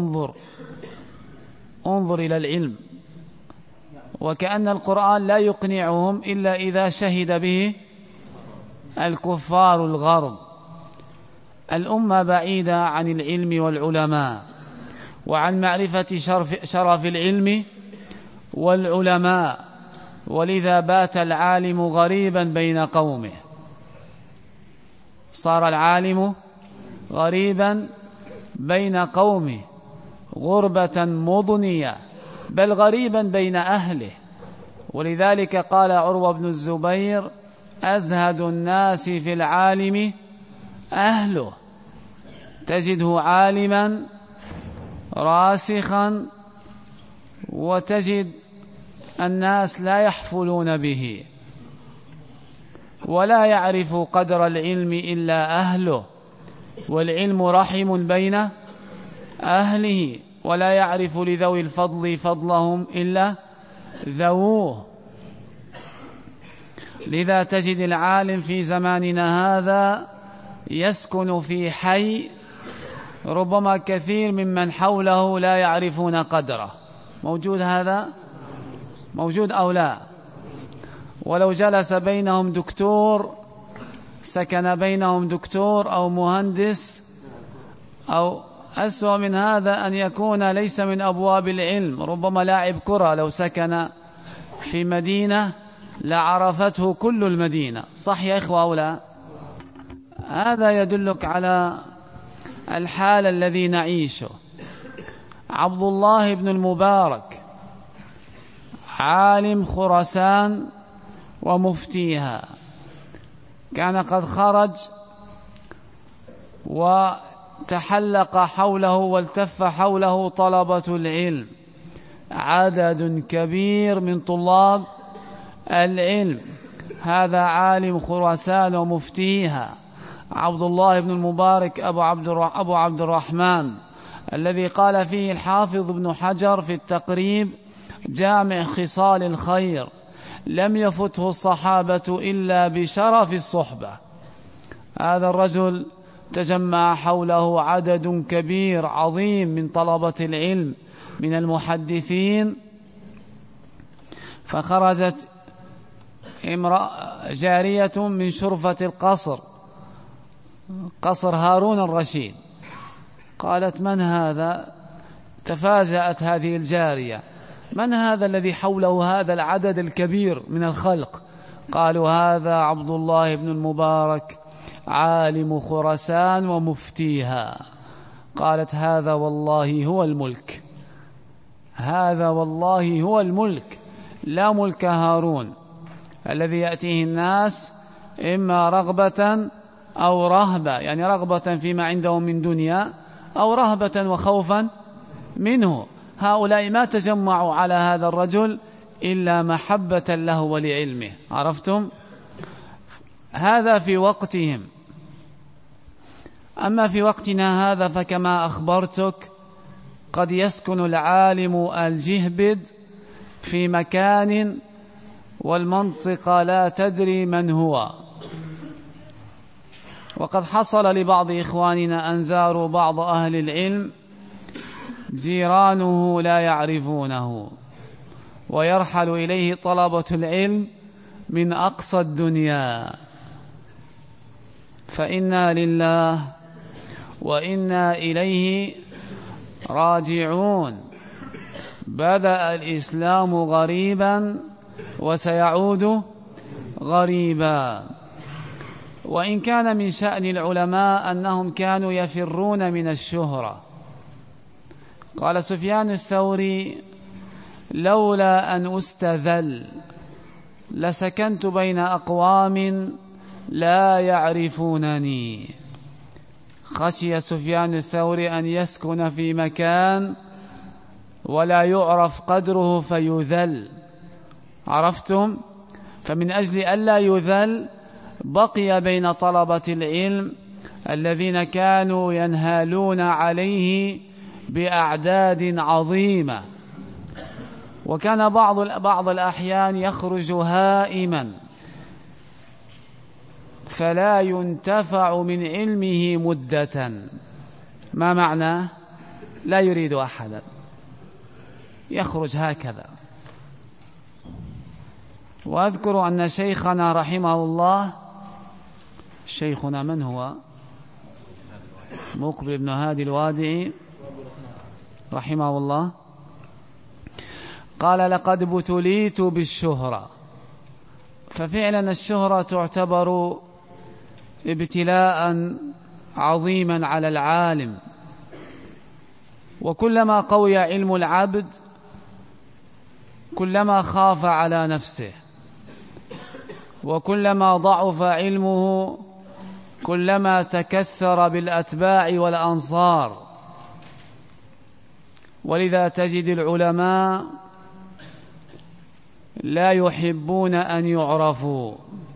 انظر إلى العلم، وكأن القرآن لا يقنعهم إلا إذا شهد به الكفار الغرب. الأمة بعيدة عن العلم والعلماء وعن معرفة شرف العلم والعلماء، ولذا بات العالم غريبا بين قومه. صار العالم غريبا بين قومه غربة مضنية، بل غريبا بين أهله. ولذلك قال عروة بن الزبير أزهد الناس في العالم أهله، تجده عالما راسخا وتجد الناس لا يحفلون به، ولا يعرف قدر العلم إلا أهله، والعلم رحم بين أهله، ولا يعرف لذوي الفضل فضلهم إلا ذووه. لذا تجد العالم في زماننا هذا يسكن في حي ربما كثير ممن حوله لا يعرفون قدره. موجود هذا؟ موجود أو لا؟ ولو جلس بينهم دكتور، سكن بينهم دكتور أو مهندس، أو أسوأ من هذا أن يكون ليس من أبواب العلم، ربما لاعب كرة لو سكن في مدينة لعرفته كل المدينة. صح يا إخوة أو لا؟ هذا يدلك على الحال الذي نعيشه. عبد الله بن المبارك عالم خراسان ومفتيها، كان قد خرج وتحلق حوله والتف حوله طلبة العلم، عدد كبير من طلاب العلم. هذا عالم خراسان ومفتيها عبد الله بن المبارك أبو عبد الرحمن، الذي قال فيه الحافظ ابن حجر في التقريب جامع خصال الخير لم يفته الصحابة إلا بشرف الصحبة. هذا الرجل تجمع حوله عدد كبير عظيم من طلبة العلم من المحدثين، فخرجت جارية من شرفة القصر، قصر هارون الرشيد، قالت من هذا؟ تفاجأت هذه الجارية: من هذا الذي حوله هذا العدد الكبير من الخلق؟ قالوا: هذا عبد الله بن المبارك عالم خراسان ومفتيها. قالت: هذا والله هو الملك، هذا والله هو الملك، لا ملك هارون الذي يأتيه الناس إما رغبة أو رهبة، يعني رغبة فيما عندهم من دنيا أو رهبة وخوفا منه. هؤلاء ما تجمعوا على هذا الرجل إلا محبة له ولعلمه. عرفتم؟ هذا في وقتهم. أما في وقتنا هذا فكما أخبرتك قد يسكن العالم الجهبد في مكان والمنطقة لا تدري من هو. وقد حصل لبعض إخواننا أن زاروا بعض أهل العلم جيرانه لا يعرفونه، ويرحل إليه طلبة العلم من أقصى الدنيا. فإنا لله وإنا إليه راجعون. بدأ الإسلام غريبا وسيعود غريبا. وإن كان من شأن العلماء أنهم كانوا يفرون من الشهرة. قال سفيان الثوري: لولا أن أستذل لسكنت بين أقوام لا يعرفونني. خشي سفيان الثوري أن يسكن في مكان ولا يعرف قدره فيذل. عرفتم؟ فمن أجل ألا يذل بقي بين طلبة العلم الذين كانوا ينهالون عليه بأعداد عظيمة. وكان بعض الأحيان يخرج هائما فلا ينتفع من علمه مدة. ما معناه؟ لا يريد أحدا، يخرج هكذا. وأذكر أن شيخنا رحمه الله، شيخنا من هو؟ مقبل بن هادي الوادعي رحمه الله، قال: لقد ابتليت بالشهرة. ففعلا الشهرة تعتبر ابتلاء عظيما على العالم. وكلما قوي علم العبد كلما خاف على نفسه، وكلما ضعف علمه كلما تكثر بالأتباع والأنصار. ولذا تجد العلماء لا يحبون أن يعرفوا،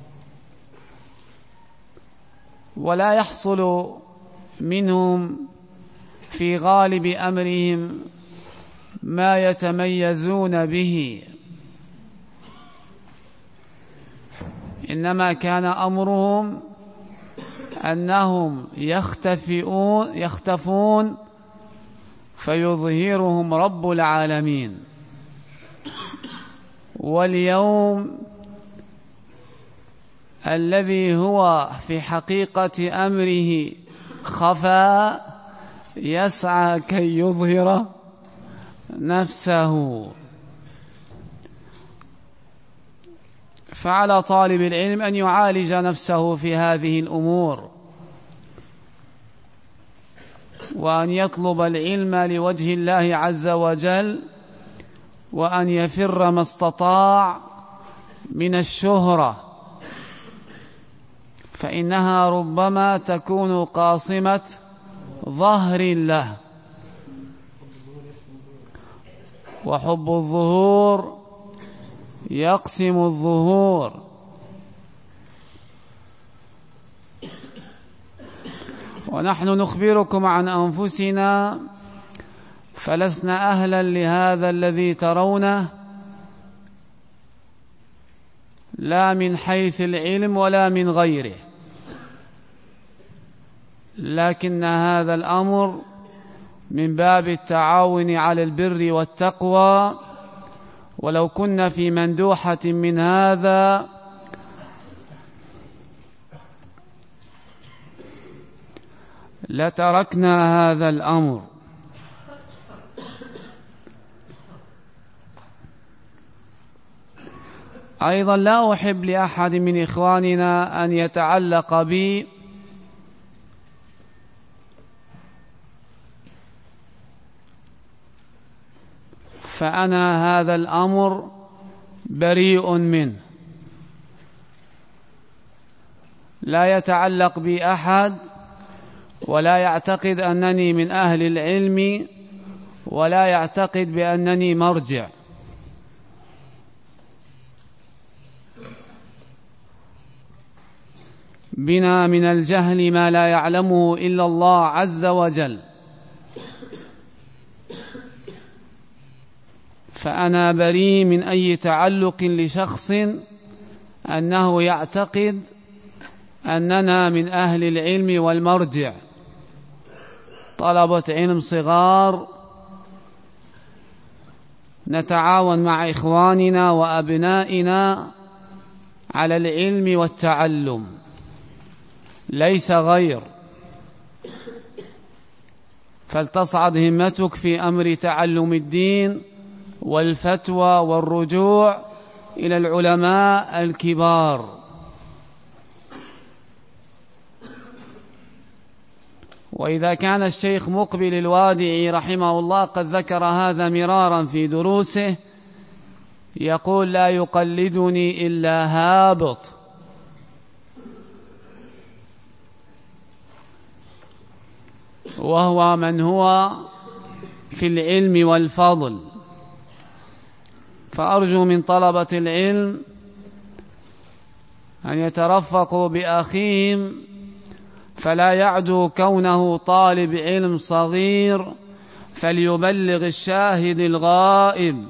ولا يحصل منهم في غالب أمرهم ما يتميزون به، إنما كان أمرهم أنهم يختفون فيظهرهم رب العالمين. واليوم الذي هو في حقيقة أمره خفى يسعى كي يظهر نفسه. فعلى طالب العلم أن يعالج نفسه في هذه الأمور، وأن يطلب العلم لوجه الله عز وجل، وأن يفر ما استطاع من الشهرة، فإنها ربما تكون قاصمة ظهر له. وحب الظهور يقسم الظهور. ونحن نخبركم عن أنفسنا فلسنا أهلا لهذا الذي ترونه، لا من حيث العلم ولا من غيره، لكن هذا الأمر من باب التعاون على البر والتقوى. ولو كنا في مندوحة من هذا لتركنا هذا الأمر. أيضا لا أحب لأحد من إخواننا أن يتعلق بي فأنا هذا الأمر بريء منه. لا يتعلق بي أحد ولا يعتقد أنني من أهل العلم ولا يعتقد بأنني مرجع. بنا من الجهل ما لا يعلمه إلا الله عز وجل، فأنا بريء من أي تعلق لشخص أنه يعتقد أننا من أهل العلم والمرجع. طلبة علم صغار نتعاون مع إخواننا وأبنائنا على العلم والتعلم، ليس غير. فلتصعد همتك في أمر تعلم الدين والفتوى والرجوع إلى العلماء الكبار. وإذا كان الشيخ مقبل الوادعي رحمه الله قد ذكر هذا مرارا في دروسه، يقول: لا يقلدني إلا هابط. وهو من هو في العلم والفضل. فأرجو من طلبة العلم أن يترفقوا بأخيهم، فلا يعدو كونه طالب علم صغير، فليبلغ الشاهد الغائب.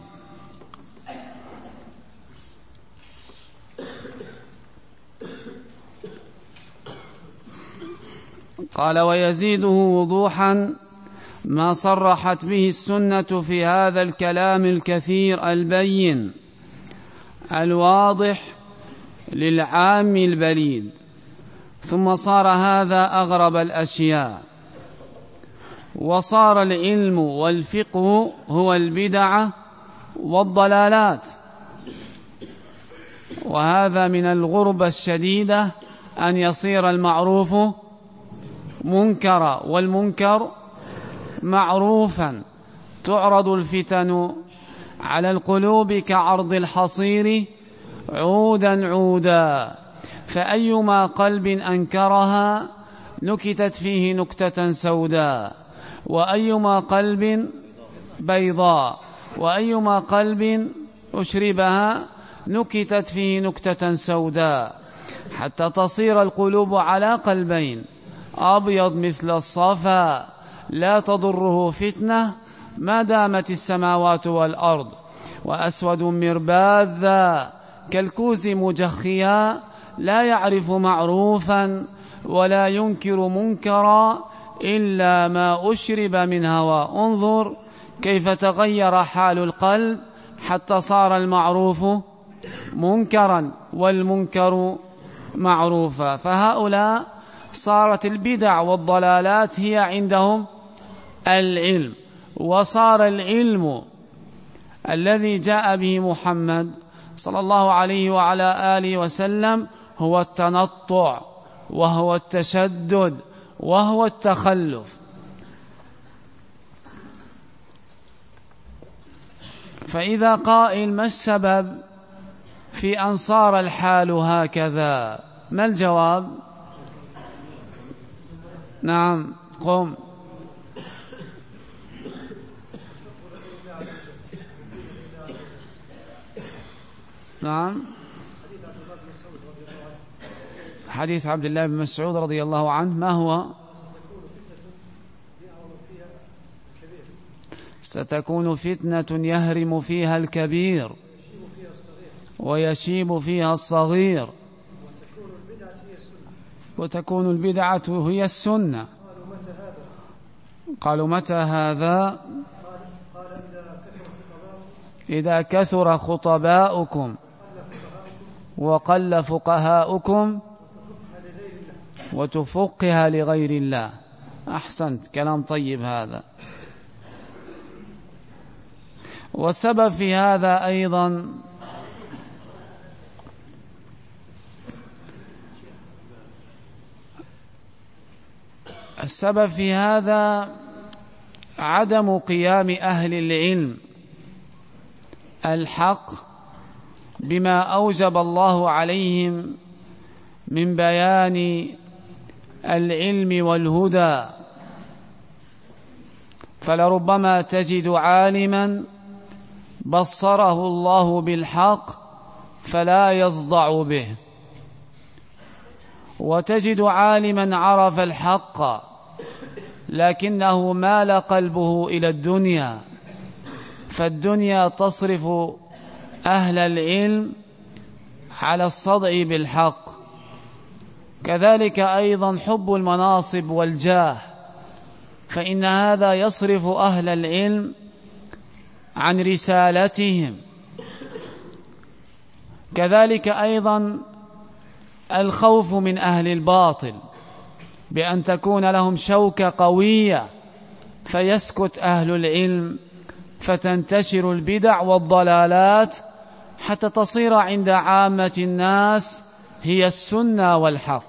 قال: ويزيده وضوحا ما صرحت به السنة في هذا الكلام الكثير البين الواضح للعام البليد. ثم صار هذا أغرب الأشياء، وصار العلم والفقه هو البدعة والضلالات. وهذا من الغربة الشديدة أن يصير المعروف منكرا والمنكر معروفا. تعرض الفتن على القلوب كعرض الحصير عودا عودا، فأيما قلب أنكرها نكتت فيه نكتة سوداء، وأيما قلب بيضاء، وأيما قلب أشربها نكتت فيه نكتة سوداء، حتى تصير القلوب على قلبين: أبيض مثل الصفا لا تضره فتنة ما دامت السماوات والأرض، وأسود مرباذا كالكوز مجخيا لا يعرف معروفا ولا ينكر منكرا إلا ما أشرب من هوى. انظر كيف تغير حال القلب حتى صار المعروف منكرا والمنكر معروفا. فهؤلاء صارت البدع والضلالات هي عندهم العلم، وصار العلم الذي جاء به محمد صلى الله عليه وعلى آله وسلم هو التنطع وهو التشدد وهو التخلف. فإذا قائل: ما السبب في أن صار الحال هكذا؟ ما الجواب؟ نعم، قم. نعم، حديث عبد الله بن مسعود رضي الله عنه ما هو؟ ستكون فتنة يهرم فيها الكبير ويشيب فيها الصغير وتكون البدعة هي السنة. قالوا: متى هذا؟ إذا كثر خطباؤكم وقل فقهاؤكم وتفقها لغير الله. أحسنت، كلام طيب هذا. والسبب في هذا أيضا السبب في هذا عدم قيام أهل العلم الحق بما أوجب الله عليهم من بيان العلم والهدى. فلربما تجد عالما بصره الله بالحق فلا يصدع به، وتجد عالما عرف الحق لكنه مال قلبه إلى الدنيا، فالدنيا تصرف أهل العلم على الصدع بالحق. كذلك أيضا حب المناصب والجاه، فإن هذا يصرف أهل العلم عن رسالتهم. كذلك أيضا الخوف من أهل الباطل بأن تكون لهم شوكة قوية فيسكت أهل العلم فتنتشر البدع والضلالات حتى تصير عند عامة الناس هي السنة والحق.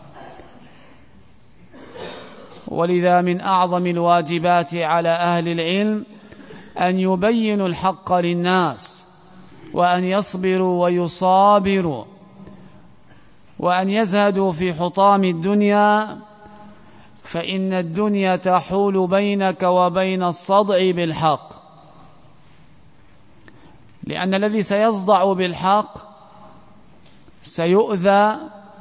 ولذا من أعظم الواجبات على أهل العلم أن يبينوا الحق للناس، وأن يصبروا ويصابروا، وأن يزهدوا في حطام الدنيا، فإن الدنيا تحول بينك وبين الصدع بالحق. لأن الذي سيصدع بالحق سيؤذى،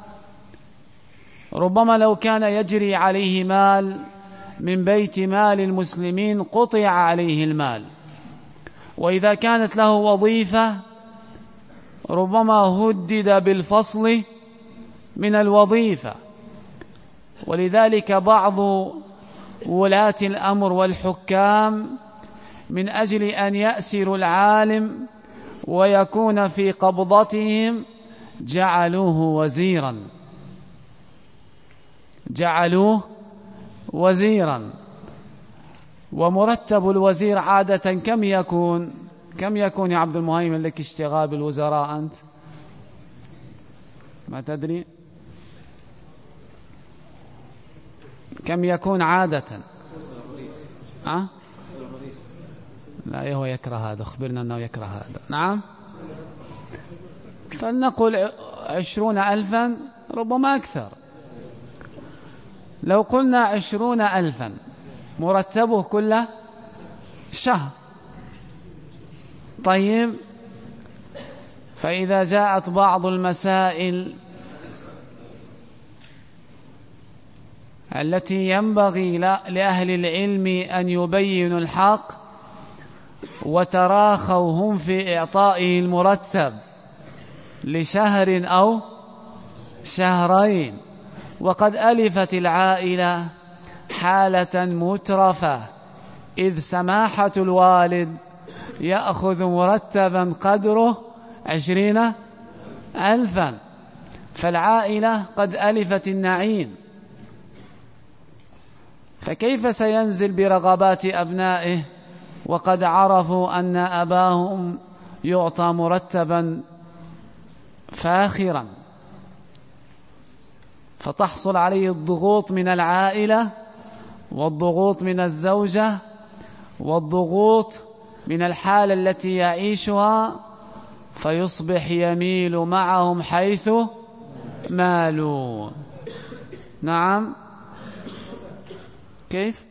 ربما لو كان يجري عليه مال من بيت مال المسلمين قطع عليه المال، وإذا كانت له وظيفة ربما هدد بالفصل من الوظيفة. ولذلك بعض ولاة الأمر والحكام من أجل أن يأسروا العالم ويكون في قبضتهم جعلوه وزيرا. ومرتب الوزير عادة كم يكون يا عبد المهيمن لك اشتغال بالوزراء أنت؟ ما تدري كم يكون عادة؟ لا، هو يكره هذا، أخبرنا أنه يكره هذا. نعم، فلنقل 20,000 ربما أكثر. لو قلنا 20,000 مرتبه كل شهر. طيب، فإذا جاءت بعض المسائل التي ينبغي لأهل العلم أن يبينوا الحق وتراخوا هم في إعطائه المرتب لشهر أو شهرين، وقد ألفت العائلة حالة مترفة، إذ سماحة الوالد يأخذ مرتبا قدره 20,000، فالعائلة قد ألفت النعيم، فكيف سينزل برغبات أبنائه وقد عرفوا أن أباهم يعطى مرتبا فاخرا؟ فتحصل عليه الضغوط من العائلة، والضغوط من الزوجة، والضغوط من الحالة التي يعيشها، فيصبح يميل معهم حيث مالوا. نعم، كيف؟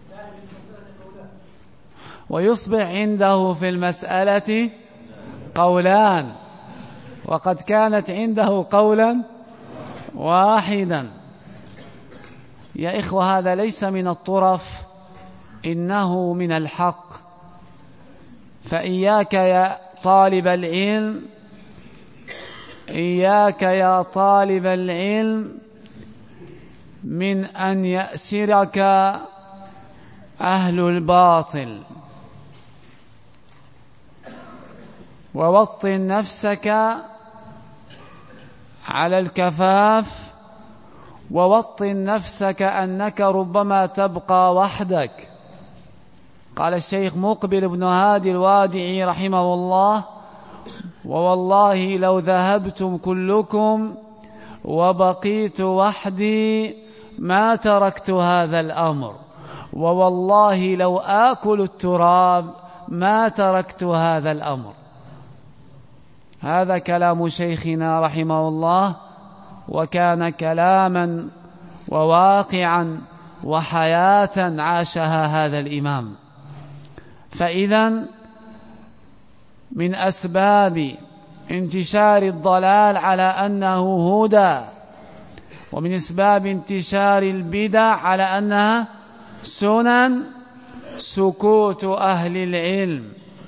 ويصبح عنده في المسألة قولان، وقد كانت عنده قولا واحدا. يا إخوة، هذا ليس من الطرف، إنه من الحق. فإياك يا طالب العلم، إياك يا طالب العلم من أن يأسرك أهل الباطل، ووطن نفسك على الكفاف، ووطن نفسك أنك ربما تبقى وحدك. قال الشيخ مقبل بن هادي الوادعي رحمه الله: ووالله لو ذهبتم كلكم وبقيت وحدي ما تركت هذا الأمر، ووالله لو آكل التراب ما تركت هذا الأمر. هذا كلام شيخنا رحمه الله، وكان كلاما وواقعا وحياة عاشها هذا الإمام. فإذا من أسباب انتشار الضلال على أنه هدى، ومن أسباب انتشار البدع على أنها سنن، سكوت أهل العلم.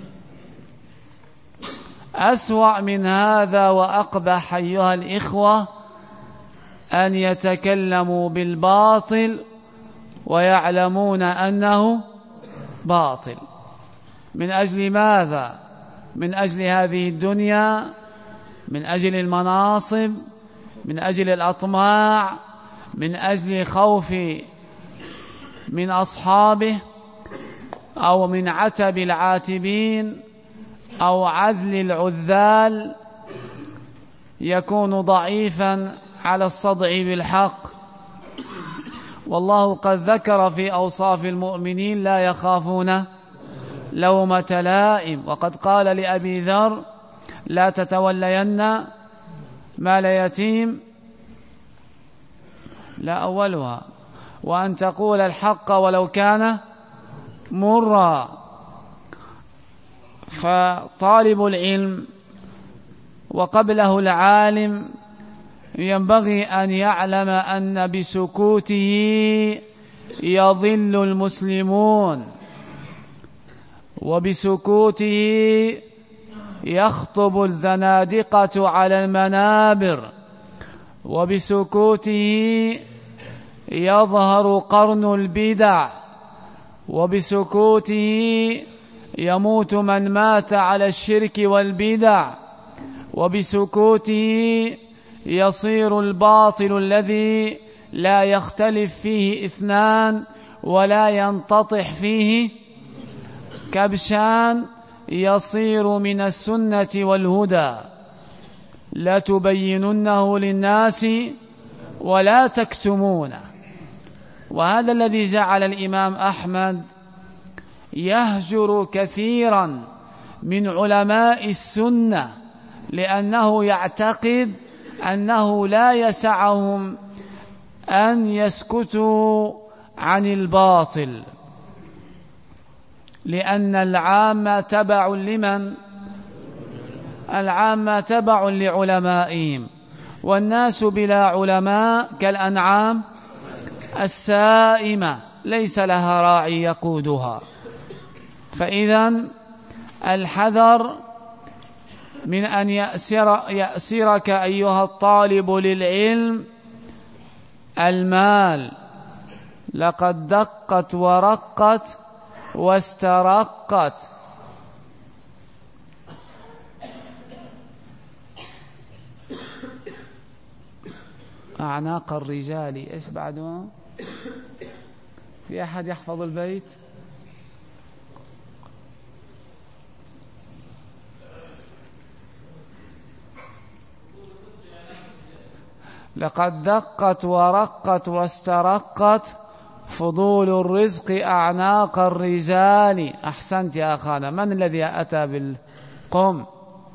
أسوأ من هذا وأقبح أيها الإخوة أن يتكلموا بالباطل ويعلمون أنه باطل. من أجل ماذا؟ من أجل هذه الدنيا، من أجل المناصب، من أجل الأطماع، من أجل خوف من أصحابه، أو من عتب العاتبين، أو عذل العذال، يكون ضعيفا على الصدع بالحق. والله قد ذكر في أوصاف المؤمنين لا يخافون لومة لائم، وقد قال لأبي ذر لا تتولين مال يتيم، لا أولها، وأن تقول الحق ولو كان مرا. فطالب العلم وقبله العالم ينبغي أن يعلم أن بسكوته يضل المسلمون، وبسكوته يخطب الزنادقة على المنابر، وبسكوته يظهر قرن البدع، وبسكوته يموت من مات على الشرك والبدع، وبسكوته يصير الباطل الذي لا يختلف فيه اثنان ولا ينتطح فيه كبشان يصير من السنة والهدى. لا تبيننه للناس ولا تكتمونه. وهذا الذي جعل الإمام أحمد يهجر كثيرا من علماء السنة، لأنه يعتقد أنه لا يسعهم أن يسكتوا عن الباطل، لأن العامة تبع لمن؟ العامة تبع لعلمائهم، والناس بلا علماء كالأنعام السائمة ليس لها راعي يقودها. فإذا الحذر من أن يأسرك أيها الطالب للعلم المال. لقد دقت ورقت واسترقت. أعناق الرجال إيش بعده؟ في أحد يحفظ البيت؟ لقد دقت ورقت واسترقت فضول الرزق أعناق الرجال. أحسنت يا أخانا. من الذي أتى بالقم؟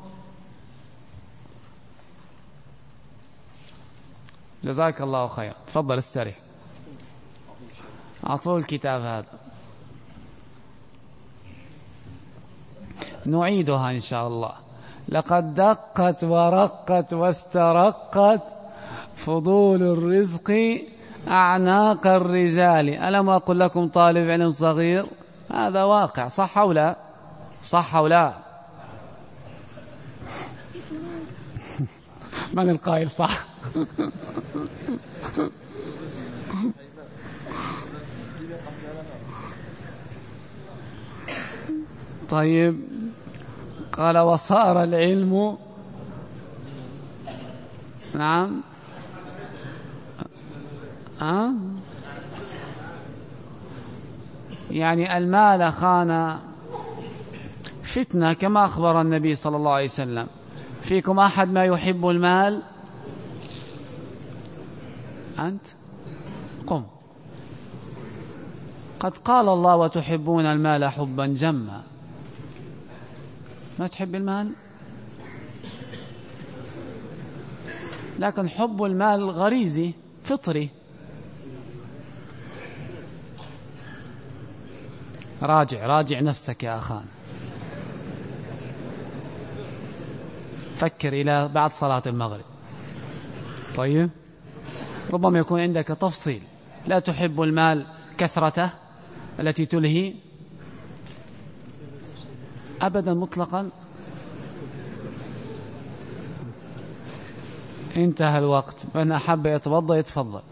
جزاك الله خير. تفضل استريح. أعطوه الكتاب هذا. نعيدها إن شاء الله. لقد دقت ورقت واسترقت فضول الرزق أعناق الرجال. ألم أقل لكم طالب علم صغير؟ هذا واقع. صح أو لا؟ صح أو لا؟ من القائل صح؟ طيب. قال وصار العلم. نعم. يعني المال خان فتنة كما أخبر النبي صلى الله عليه وسلم. فيكم أحد ما يحب المال؟ أنت؟ قم. قد قال الله وتحبون المال حبا جما. ما تحب المال، لكن حب المال غريزي فطري. راجع نفسك يا أخان، فكر إلى بعد صلاة المغرب. طيب، ربما يكون عندك تفصيل: لا تحب المال كثرته التي تلهي أبدا مطلقا. انتهى الوقت، من أحب يتفضل يتفضل.